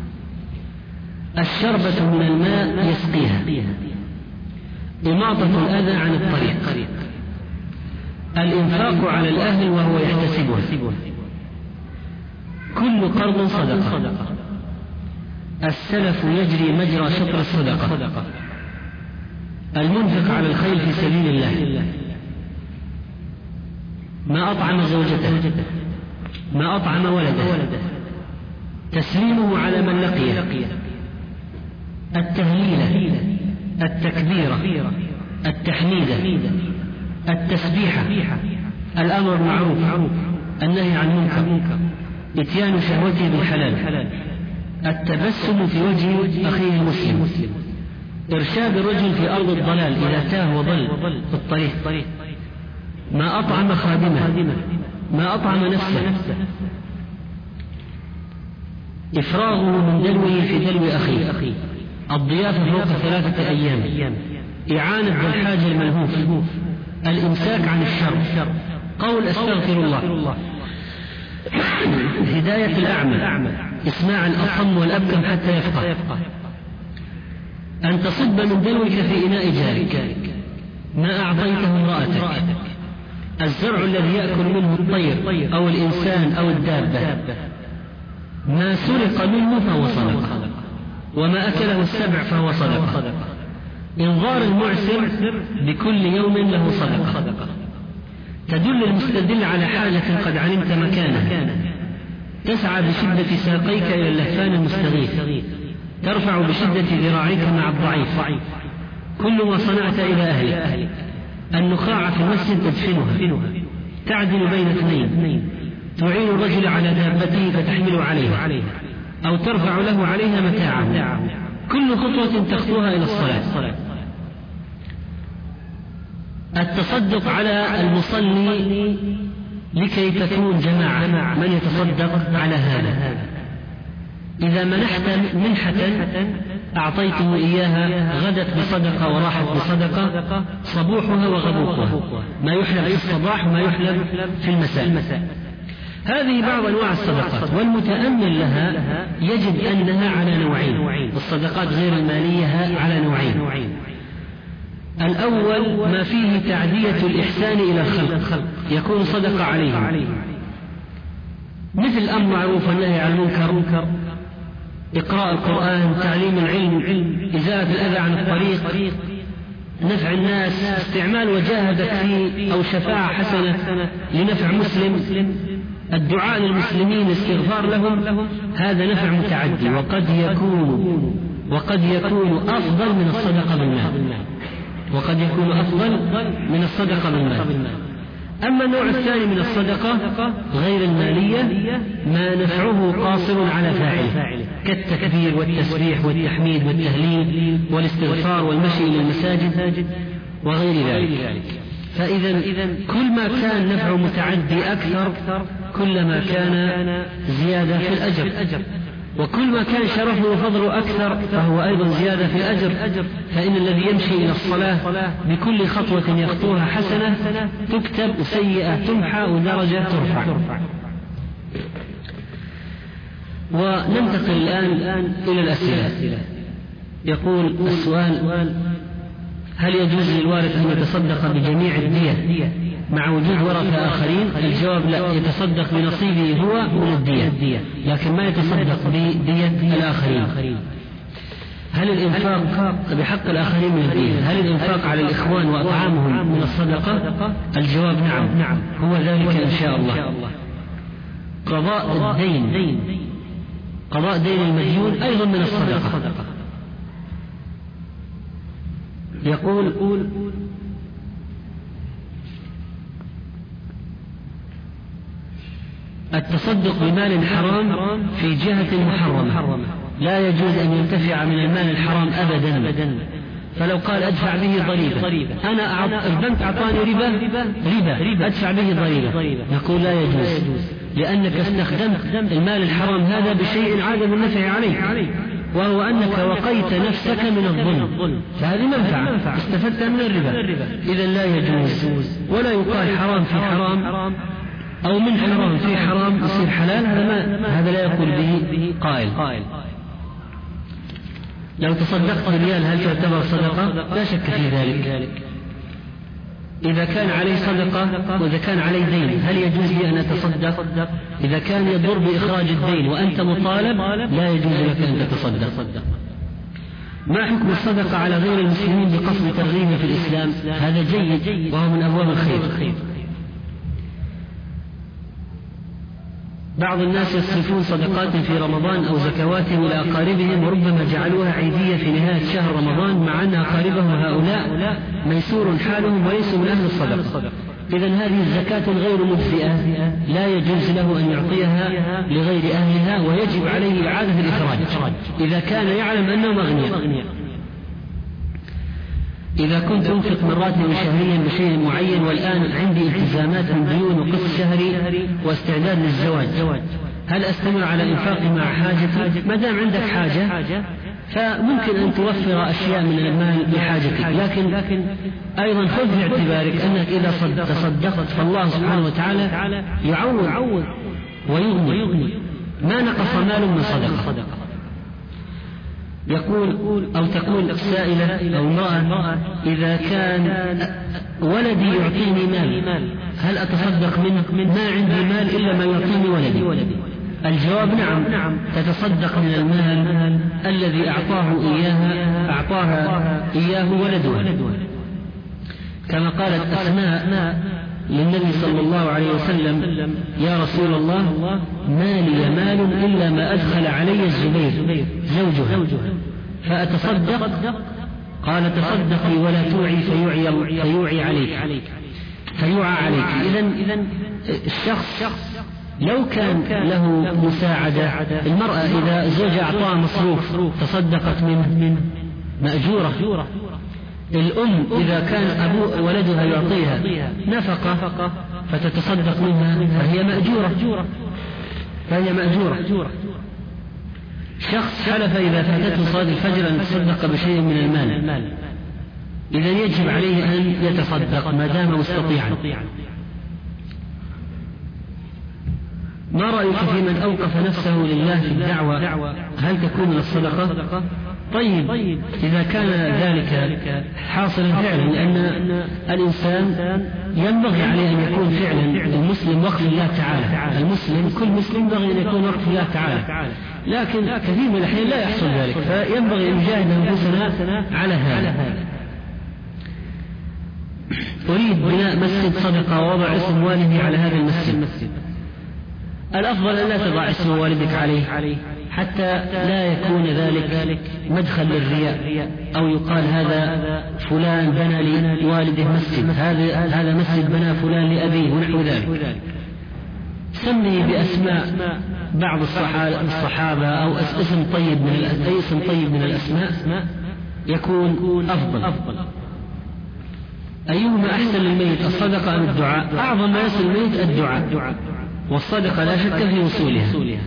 الشربة من الماء يسقيها، إماطة الأذى عن الطريق، الإنفاق على الأهل وهو يحتسبه، كل قرض صدقة، السلف يجري مجرى شطر الصدقة، المنفق على الخيل في سبيل الله، ما أطعم زوجته، ما أطعم ولده، تسليمه على من لقيه، التهليلة، التكبيرة، التحميدة، التسبيحة، الأمر بالمعروف، النهي عن المنكر، إتيان شهوته بالحلال، التبسم في وجه أخيه المسلم، إرشاد الرجل في أرض الضلال إذا تاه وضل في الطريق، ما أطعم خادمه، ما أطعم نفسه، إفراغه من دلوه في دلو أخيه، الضيافة فوق 3 أيام، إعانة بالحاجة الملهوف، الإمساك عن الشر، قول أستغفر الله، هداية الأعمى، إسماع الأصم والأبكم حتى يفقه، أن تصب من دلوك في إناء جارك، ما أعطيته امرأتك، الزرع الذي يأكل منه الطير أو الإنسان أو الدابة، ما سرق منه فهو صدقة، وما أكله السبع فهو صدقة، إنظار المعسر بكل يوم له صدقة، تدل المستدل على حاجة قد علمت مكانها، تسعى بشدة ساقيك إلى اللهفان المستغيث، ترفع بشدة ذراعيك مع الضعيف، كل ما صنعت إلى أهلك، النخاع في المسجد تدفنها، تعدل بين 2، تعين الرجل على دابته فتحمل عليها، أو ترفع له عليها متاعه، كل خطوة تخطوها إلى الصلاة، التصدق على المصلي لكي تكون جماعة من يتصدق على هذا، إذا منحت منحة أعطيته إياها غدت بصدقة وراحت بصدقة، صبوحها وغبوقها، ما يحلب في الصباح وما يحلب في المساء. هذه بعض أنواع الصدقات، والمتأمل لها يجد أنها على نوعين، الصدقات غير المالية على نوعين. الأول ما فيه تعدية الإحسان إلى الخلق، يكون صدقة عليهم، مثل الأمر معروف والنهي عن المنكر، إقراء القرآن، تعليم العلم، إزالة الأذى عن الطريق، نفع الناس، استعمال وجاهدك في أو شفاعة حسنة لنفع مسلم، الدعاء للمسلمين، الاستغفار لهم، هذا نفع متعدي وقد يكون أفضل من الصدقة بالمال، أما النوع الثاني من الصدقة غير المالية ما نفعه قاصر على فاعله، كالتكبير والتسبيح والتحميد والتهليل والاستغفار والمشي إلى المساجد وغير ذلك. فإذا كل ما كان نفعه متعدي أكثر كلما كان زيادة في الأجر، وكل ما كان شرفه وفضله أكثر فهو أيضا زيادة في الأجر. فإن الذي يمشي إلى الصلاة بكل خطوة يخطوها حسنة تكتب، وسيئة تمحى، ودرجة ترفع. وننتقل الآن إلى الأسئلة. يقول السؤال: هل يجوز للوارث أن يتصدق بجميع الدية مع وجود ورثة آخرين؟ الجواب: لا، يتصدق بنصيبه هو من الدية، لكن ما يتصدق بدية الآخرين. هل الإنفاق بحق الآخرين من الدية؟ هل الإنفاق على الإخوان وأطعامهم من الصدقة؟ الجواب: نعم، هو ذلك إن شاء الله. قضاء دين المديون أيضا من الصدقة. يقول: التصدق بمال حرام في جهة محرمة، لا يجوز أن ينتفع من المال الحرام أبدا. فلو قال أدفع به ضريبة، أنا البنك أعطاني ربا أدفع به ضريبة، نقول لا يجوز، لأنك استخدمت المال الحرام هذا بشيء عدم النفع عليه، وهو أنك وقيت نفسك من الظلم، فهذه منفعة استفدت من الربا. إذا لا يجوز، ولا يقال حرام في حرام أو من حرام في حرام يصير حلال، هذا لا يقول به قائل. لو تصدقت بريال هل تعتبر صدقة؟ لا شك في ذلك. إذا كان عليه صدقة وإذا كان عليه دين هل يجوز لي أن أتصدق؟ إذا كان يضر بإخراج الدين وأنت مطالب لا يجوز لك أن تتصدق. ما حكم الصدقة على غير المسلمين بقصد ترغيبهم في الإسلام؟ هذا جيد وهو من أبواب الخير. بعض الناس يصرفون صدقات في رمضان أو زكواتهم إلى أقاربهم، وربما جعلوها عيدية في نهاية شهر رمضان، مع أن أقاربهم هؤلاء ميسور حالهم وليسوا من أهل الصدقة. إذن هذه الزكاة غير مجزئة، لا يجوز له أن يعطيها لغير أهلها، ويجب عليه إعادة الإخراج إذا كان يعلم أنهم أغنياء. إذا كنت أنفق من راتبي شهريا بشيء معين، والآن عندي التزامات من ديون وقسط شهري واستعداد للزواج، هل أستمر على إنفاقي مع حاجتي؟ ما دام عندك حاجة فممكن أن توفر أشياء من المال لحاجتك، لكن أيضا خذ في اعتبارك أنك إذا تصدقت فالله سبحانه وتعالى يعوض ويغني، ما نقص مال من صدقة. يقول أو تقول سائلة أو امرأة: إذا كان ولدي يعطيني مال هل أتصدق منه؟ ما عندي مال إلا ما يعطيني ولدي. الجواب: نعم، تتصدق من المال الذي أعطاها إياه ولده، كما قالت أسماء للنبي صلى الله عليه وسلم: يا رسول الله، ما لي مال إلا ما أدخل علي الزبير زوجها فأتصدق؟ قال: تصدقي ولا توعي فيوعى عليك. إذن الشخص لو كان له مساعدة، المرأة إذا زوجها أعطاها مصروف تصدقت منه مأجورة. الأم إذا كان ولدها يعطيها نفقة فتتصدق منها فهي مأجورة. شخص حلف إذا فاتته صلاة الفجر أن يتصدق بشيء من المال، إذا يجب عليه أن يتصدق ما دام مستطيعا. ما رأيك في من أوقف نفسه لله في الدعوة، هل تكون من الصدقة؟ طيب، إذا كان ذلك حاصلا فعلا، لأن الإنسان ينبغي عليه أن يكون فعلا المسلم وقف لله تعالى، المسلم كل مسلم ينبغي أن يكون وقف لله تعالى، لكن كثير من الأحيان لا يحصل ذلك، فينبغي أن نجاهد أنفسنا على هذا. أريد بناء مسجد صدقة ووضع اسم والدي على هذا المسجد. الأفضل أن لا تضع اسم والدك عليه حتى لا يكون ذلك مدخل للرياء، أو يقال هذا فلان بنى لوالده مسجد، هذا مسجد بنى فلان لأبيه ونحو ذلك. سمي بأسماء بعض الصحابة أو اسم طيب من الأسماء يكون أفضل. أيهما أحسن للميت، الصدقة أم الدعاء؟ أعظم ما يصل الميت الدعاء، والصدقة لا شك في وصولها.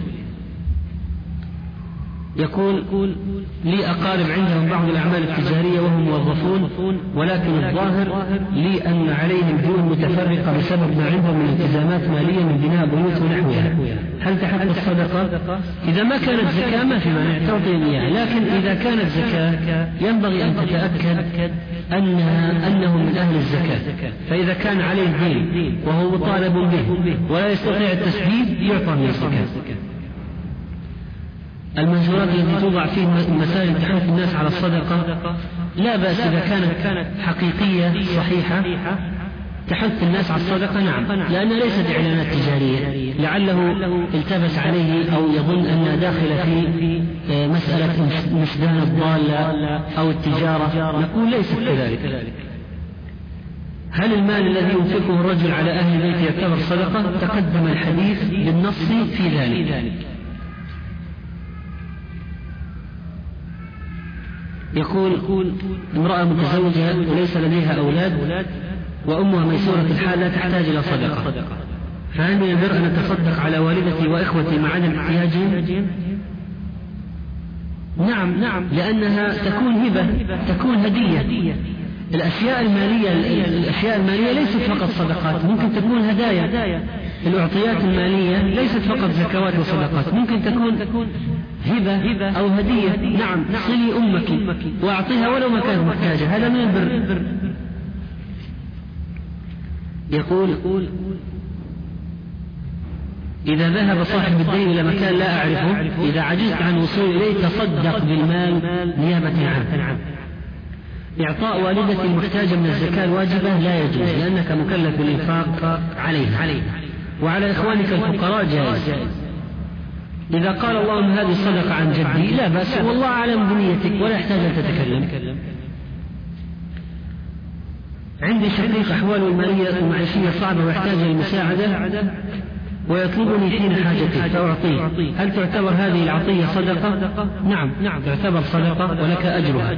يقول لي أقارب عندهم بعض الأعمال التجارية وهم موظفون، ولكن الظاهر لي أن عليهم ديون متفرقة بسبب ما عندهم من التزامات مالية من بناء بيوت ونحوها، هل تحق الصدقة؟ إذا ما كانت زكاة ما في مانع تعطيهم إياها، لكن إذا كانت زكاة ينبغي أن تتأكد أنه من أهل الزكاة، فإذا كان عليه دين وهو مطالب به ولا يستطيع التسديد يعطى من الزكاة. المنشورات التي توضع فيه مسائل تحث الناس على الصدقة لا بأس إذا كانت حقيقية صحيحة تحث الناس على الصدقة، نعم، لأنها ليست إعلانات تجارية لعله التبس عليه أو يظن أنها داخلة في مسألة مسدان الضالة أو التجارة، نقول ليست كذلك. هل المال الذي ينفقه الرجل على أهل بيته يعتبر صدقة؟ تقدم الحديث بالنص في ذلك. يقول امرأة متزوجة وليس لديها أولاد وأمها ميسورة الحال لا تحتاج إلى صدقة، فهل من البر أن أتصدق على والدتي وإخوتي مع عدم احتياجهم؟ نعم، لأنها تكون هبة، تكون هدية. الأشياء المالية ليست فقط صدقات، ممكن تكون هدايا. الأعطيات المالية ليست فقط زكوات وصدقات، ممكن تكون هبة أو هدية. نعم، صلي أمك وأعطيها ولو ما كانت محتاجة، هذا من البر. يقول إذا ذهب صاحب الدين إلى مكان لا أعرفه، إذا عجزت عن الوصول إليه تصدق بالمال نيابة عنه. إعطاء والدتي المحتاجة من الزكاة الواجبة لا يجوز، لأنك مكلف بالإنفاق عليها، وعلى إخوانك الفقراء جائز. إذا قال اللهم هذه الصدقة عن جدي لا بأس، والله أعلم بنيتك ولا يحتاج أن تتكلم. عندي شقيق أحواله المالية المعيشية صعبة ويحتاج للمساعدة ويطلبني حين حاجتي فأعطيه، هل تعتبر هذه العطية صدقة؟ نعم، تعتبر صدقة ولك أجرها.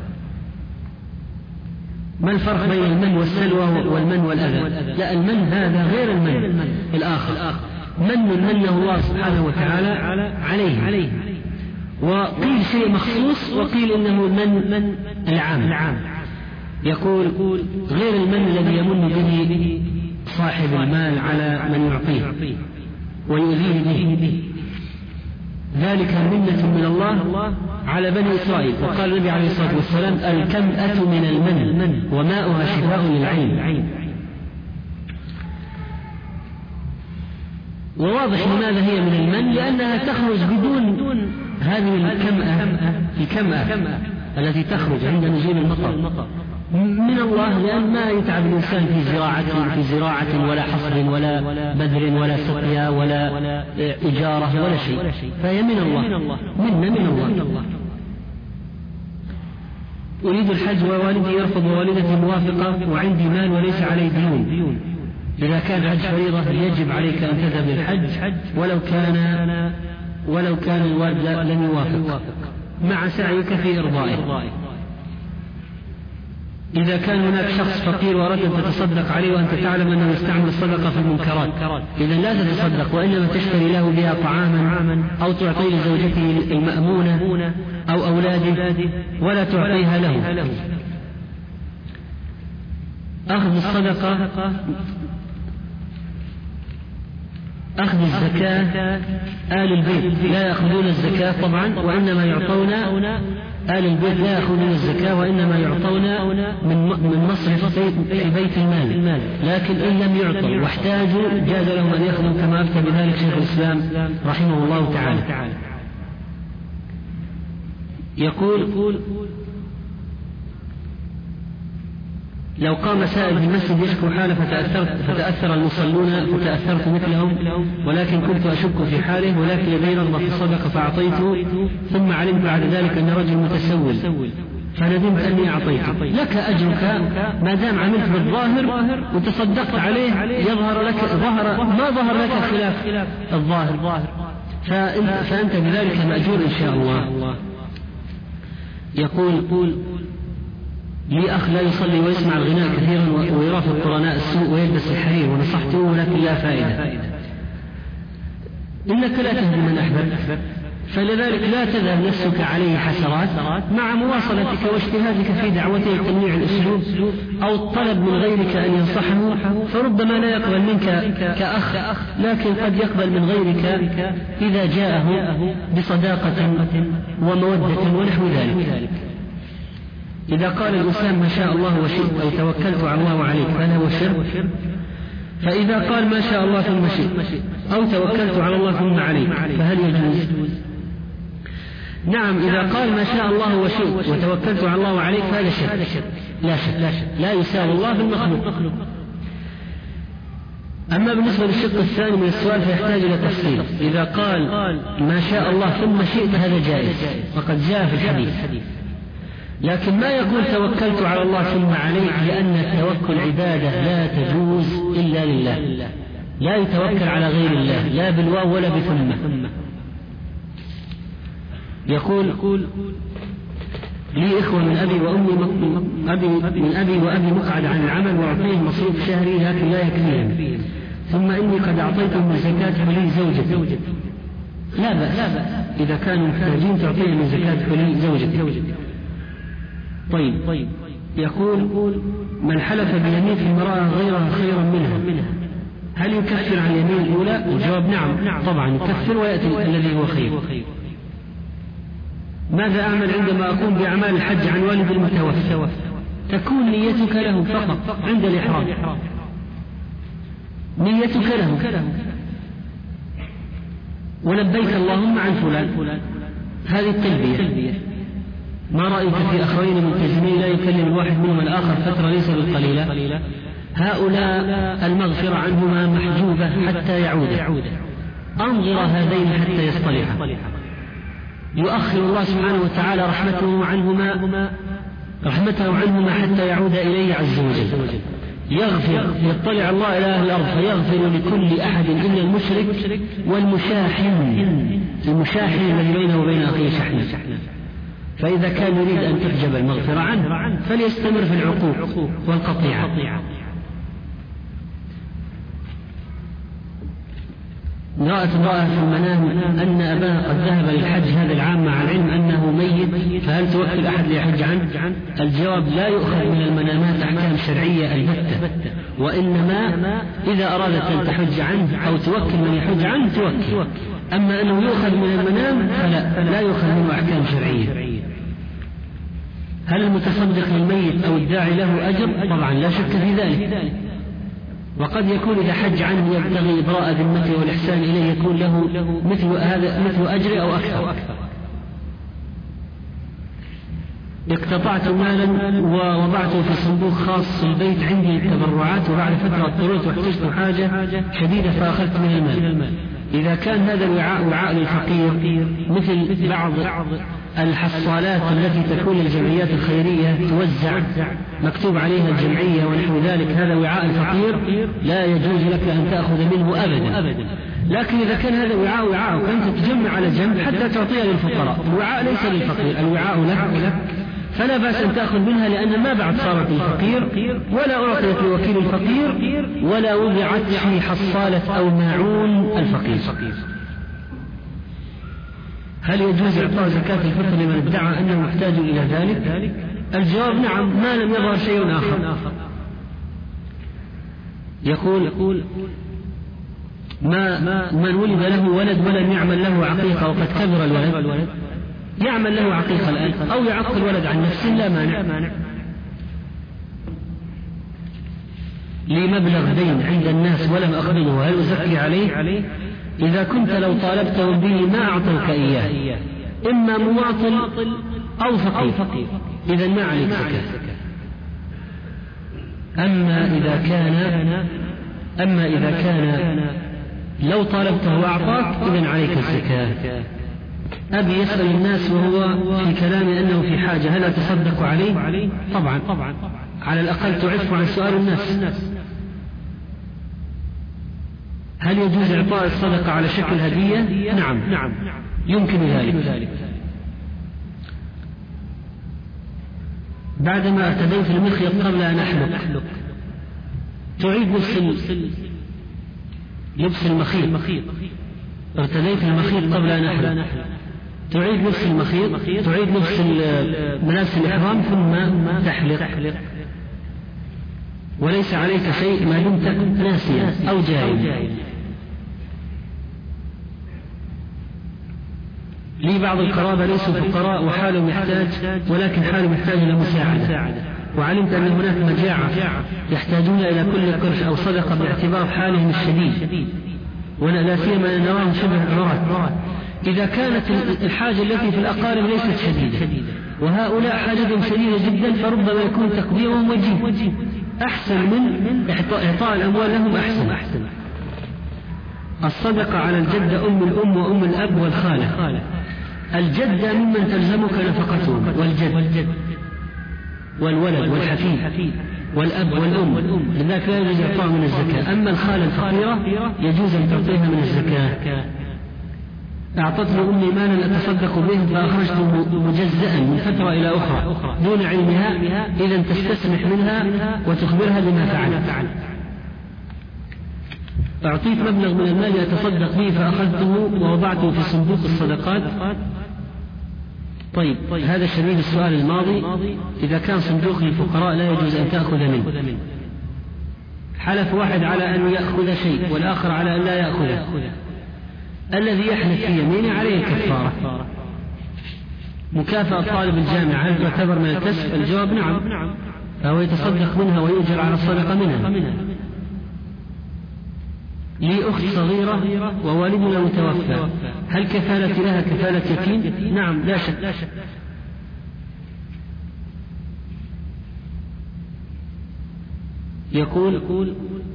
ما الفرق بين المن والسلوى والمن والأذى؟ لا، المن هذا غير المن الآخر، من الله سبحانه وتعالى عليه، وقيل شيء مخصوص وقيل إنه المن العام. يقول غير المن الذي يمن به صاحب المال على من يعطيه ويؤذيه به، ذلك منة من الله على بني إسرائيل. وقال النبي عليه الصلاة والسلام الكمأة من المن وماؤها شفاء للعين. وواضح لماذا هي من المن، لأنها تخرج بدون هذه الكمأة التي تخرج عند نزول المطر من الله، لأن ما يتعب الإنسان في زراعة ولا حصد ولا بذر ولا سقيا ولا إجارة ولا شيء، فهي من الله، من الله. أريد الحج ووالدي يرفض ووالدتي موافقة وعندي مال وليس علي ديون، إذا كان الحج فريضة يجب عليك أن تذهب للحج ولو كان الوالد لم يوافق مع سعيك في إرضائه. إذا كان هناك شخص فقير وأردت أن تتصدق عليه وأنت تعلم أنه يستعمل الصدقة في المنكرات، إذا لا تتصدق وإنما تشتري له بها طعاما أو تعطي لزوجته المأمونة أو أولاده ولا تعطيها له. أخذ الصدقة، أخذ الزكاة آل البيت لا يأخذون الزكاة طبعا، وإنما يعطون آل البيت لا يأخذون الزكاة وإنما يعطون من مصرف بيت المال، لكن إن لم يعطوا واحتاجوا جاز لهم أن يأخذوا كما أفتى بذلك شيخ الإسلام رحمه الله تعالى. يقول لو قام سائل في المسجد يشكو حاله فتأثر المصلون فتأثرت مثلهم، ولكن كنت أشك في حاله ولكن لدي رغبة في الصدقة فأعطيته، ثم علمت بعد ذلك أن رجل متسول فندمت أني أعطيته. لك أجرك ما دام عملت بالظاهر وتصدقت عليه، يظهر لك ما ظهر لك خلاف الظاهر، فأنت بذلك مأجور إن شاء الله. يقول لي أخ لا يصلي ويسمع الغناء كثيرا ويرافق قرناء السوء ويلبس الحرير ونصحته ولكن لا فائدة. إنك لا تهدي من أحببت، فلذلك لا تذهب نفسك عليه حسرات مع مواصلتك واجتهادك في دعوته لتنويع الأسلوب أو الطلب من غيرك أن ينصحه، فربما لا يقبل منك كأخ، لكن قد يقبل من غيرك إذا جاءه بصداقة ومودة ونحو ذلك. إذا قال الإنسان ما شاء الله وشئت أو توكلت على الله عليك فهل هو شرك؟ فإذا قال ما شاء الله ثم شئت أو توكلت على الله ثم عليك فهل يجوز؟ نعم، إذا قال ما شاء الله وشئت وتوكلت على الله عليك فهذا شرك، لا يساوي الله بالمخلوق. أما بالنسبة للشق الثاني من السؤال فيحتاج إلى تفصيل. إذا قال ما شاء الله ثم شئت هذا جائز وقد جاء في الحديث، لكن ما يقول توكلت على الله ثم عليك، لأن التوكل عبادة لا تجوز إلا لله، لا يتوكل على غير الله لا بالواو ولا بثم. يقول لي إخوة من أبي وأمي من أبي وأبي مقعد عن العمل وأعطيهم مصروف شهري لكن لا يكفيهم، ثم إني قد أعطيتهم من زكاة حلي زوجتي. لا بأس إذا كانوا محتاجين تعطيهم من زكاة حلي زوجتي. طيب يقول من حلف بيمين في المرأة غيرها خيرا منها هل يكفر عن اليمين الأولى؟ الجواب نعم طبعا يكفر ويأتي الذي هو خير. ماذا أعمل عندما أقوم بأعمال الحج عن والد المتوفى؟ تكون نيتك له فقط عند الإحرام، نيتك له ولبيك اللهم عن فلان، هذه التلبية. ما رأيك في أخوين ملتزمين لا يكلم الواحد منهم الآخر فترة ليس بالقليلة؟ هؤلاء المغفرة عنهما محجوبة حتى يعودا، أنظر هذين حتى يصطلحا، يؤخر الله سبحانه وتعالى رحمته عنهما حتى يعود إليه عز وجل. يغفر، يطلع الله إلى أهل الأرض فيغفر لكل أحد إلا المشرك والمشاحن الذي بينه وبين أخيه شحنة. فإذا كان يريد أن تحجب المغفرة عنه فليستمر في العقوق والقطيعة. رأت امرأة في المنام أن أباها قد ذهب للحج هذا العام مع العلم أنه ميت، فهل توكل أحد ليحج عنه؟ الجواب لا يؤخذ من المنامات أحكام شرعية البتة، وإنما إذا أرادت أن تحج عنه أو توكل من يحج عنه توكل، أما أنه يؤخذ من المنام فلا يؤخذ منه أحكام شرعية. هل المتصدق للميت أو الداعي له أجر؟ طبعا لا شك في ذلك، وقد يكون إذا حج عنه يبتغي إبراء ذمته والإحسان إليه يكون له مثل أجر أو أكثر. اقتطعت مالا ووضعته في صندوق خاص في البيت عندي للتبرعات، وبعد فترة اضطررت واحتجت حاجة شديدة فأخذت من المال. إذا كان هذا الوعاء وعاء للفقير مثل بعض الحصالات التي تكون للجمعيات الخيرية توزع مكتوب عليها الجمعية ونحو ذلك، هذا وعاء الفقير لا يجوز لك أن تأخذ منه أبدا. لكن إذا كان هذا وعاء وأنت تجمع على جنب حتى تعطيه للفقراء، الوعاء ليس للفقير، الوعاء لك، فلا بأس أن تأخذ منها، لأن ما بعد صارت الفقير ولا أعطيت لوكيل الفقير ولا وضعت في حصالة أو ماعون الفقير. هل يجوز إعطاء زكاة الفطر لمن ادعى أنه محتاج إلى ذلك؟ الجواب نعم، ما لم يظهر شيء آخر. يقول من ولد له ولد ولم يعمل له عقيقة وقد كبر الولد يعمل له عقيقة الآن أو يعق الولد عن نفسه لا مانع. لي مبلغ دين عند الناس ولم أقبضه، هل أزكي عليه؟ إذا كنت لو طالبتهم به ما أعطوك إياه، إما مواطن أو فقير، إذا ما عليك زكاة. أما إذا كان لو طالبته وأعطاك إذن عليك الزكاة. أبي يسأل الناس وهو في كلامه أنه في حاجة، هل أتصدق عليه؟ طبعا على الأقل تعف عن سؤال الناس. هل يجوز إعطاء الصدقة على شكل هدية؟ نعم يمكن ذلك. بعدما ارتديت المخيط قبل أن أحلق تعيد لبس المخيط. ارتديت المخيط قبل أن أحلق تعيد لبس المخيط، تعيد لبس ملابس الإحرام ثم تحلق، وليس عليك شيء ما دمت ناسيا أو جاهلا. لي بعض القرابة ليسوا فقراء وحالهم يحتاج، ولكن حالهم يحتاج إلى مساعدة، وعلمت أن هناك مجاعة يحتاجون إلى كل قرش أو صدقة باعتبار حالهم الشديد، ولا سيما أن نراهم شبه عمرات. إذا كانت الحاجة التي في الأقارب ليست شديدة وهؤلاء حاجتهم شديدة جدا، فربما يكون تقديرهم وجيه أحسن من إعطاء الأموال لهم أحسن. الصدقة على الجدة أم الأم وأم الأب والخالة. الجدة ممن تلزمك نفقتهم، والجد والولد والحفيد والأب والأم، لذلك لا يجوز إعطاء من الزكاة. أما الخالة الفقيرة يجوز أن تعطيها من الزكاة. أعطتني أمي مالا أتصدق به فأخرجته مجزأ من فترة إلى أخرى دون علمها، إذا تستسمح منها وتخبرها بما فعلت. أعطيت مبلغ من المال أتصدق به فأخذته ووضعته في صندوق الصدقات. طيب هذا شبيه السؤال الماضي، إذا كان صندوق للفقراء لا يجوز أن تأخذ منه. حلف واحد على أن يأخذ شيء والآخر على أن لا يأخذه، الذي يحلف في يمينه عليه كفارة. مكافأة طالب الجامعة هل تعتبر من الكسب؟ الجواب نعم، فهو يتصدق منها ويؤجر على الصدقة منها. لي أخت صغيرة ووالدنا متوفى، هل كفالتي لها كفالة يتيم؟ نعم لا شك. يقول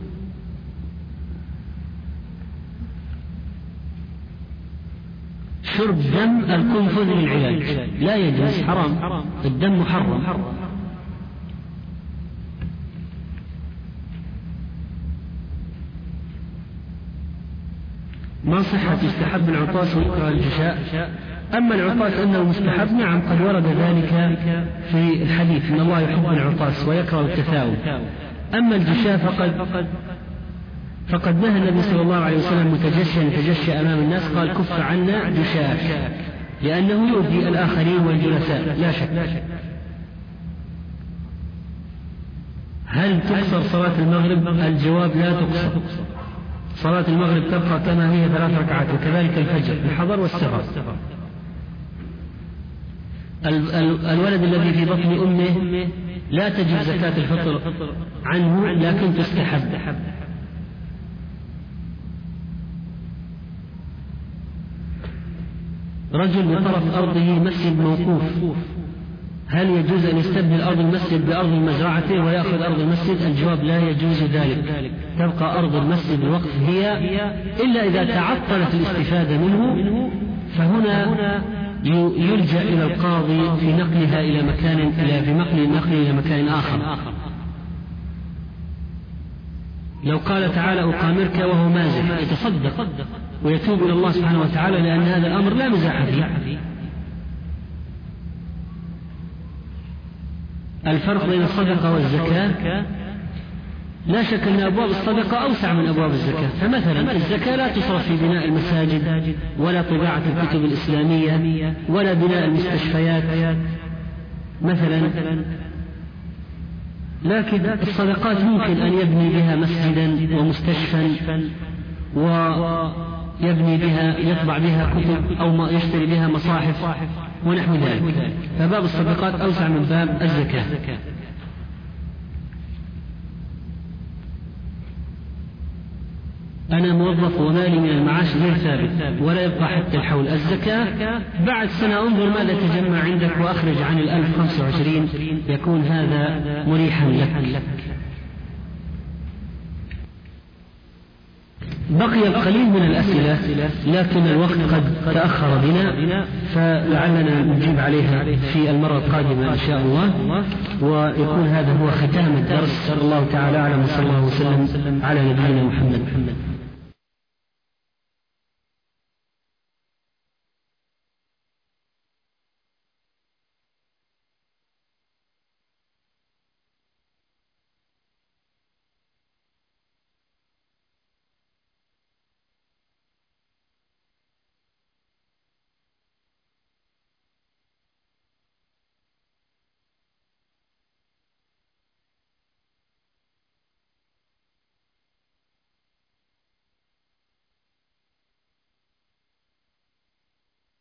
شرب دم القنفذ للعلاج لا يجوز، حرام، الدم محرم. ما صحة يستحب العطاس ويكره الجشاء؟ أما العطاس أنه مستحب نعم قد ورد ذلك في الحديث إن الله يحب العطاس ويكره التثاؤب. أما الجشاء فقد نهى النبي صلى الله عليه وسلم متجشيا يتجشى أمام الناس، قال كف عنا جشاء، لأنه يؤذي الآخرين والجلساء لا شك. هل تقصر صلاة المغرب؟ الجواب لا تقصر. صلاة المغرب تبقى كما هي 3 ركعات، وكذلك الفجر الحضر والسفر. الولد الذي في بطن أمه لا تجب زكاة الفطر عنه لكن تستحب. رجل بطرف أرضه مسجد موقوف، هل يجوز أن يستبدل أرض المسجد بأرض مزرعته ويأخذ أرض المسجد؟ الجواب لا يجوز ذلك، تبقى أرض المسجد الوقف هي، إلا إذا تعطلت الاستفادة منه، فهنا يلجأ إلى القاضي في نقلها إلى مكان إلى مكان آخر. لو قال تعالى أقامرك وهو مازح يتصدق ويتوب إلى الله سبحانه وتعالى، لأن هذا الأمر لا مزاح فيه. الفرق بين الصدقة والزكاة، لا شك أن أبواب الصدقة أوسع من أبواب الزكاة. فمثلا الزكاة لا تصرف في بناء المساجد ولا طباعة الكتب الإسلامية ولا بناء المستشفيات مثلا، لكن الصدقات ممكن أن يبني بها مسجدا ومستشفى، ويبني بها يطبع بها كتب أو يشتري بها مصاحف ونحو ذلك. فباب الصدقات أوسع من باب الزكاة. أنا موظف ومالي من المعاش غير ثابت ولا يبقى حتى الحول. الزكاة بعد سنة انظر ماذا تجمع عندك وأخرج عن 1025، يكون هذا مريحا لك. بقي القليل من الأسئلة لكن الوقت قد تأخر بنا، فلعلنا نجيب عليها في المرة القادمة إن شاء الله، ويكون هذا هو ختام الدرس. الله تعالى أعلم، وصلى الله وسلم على نبينا محمد.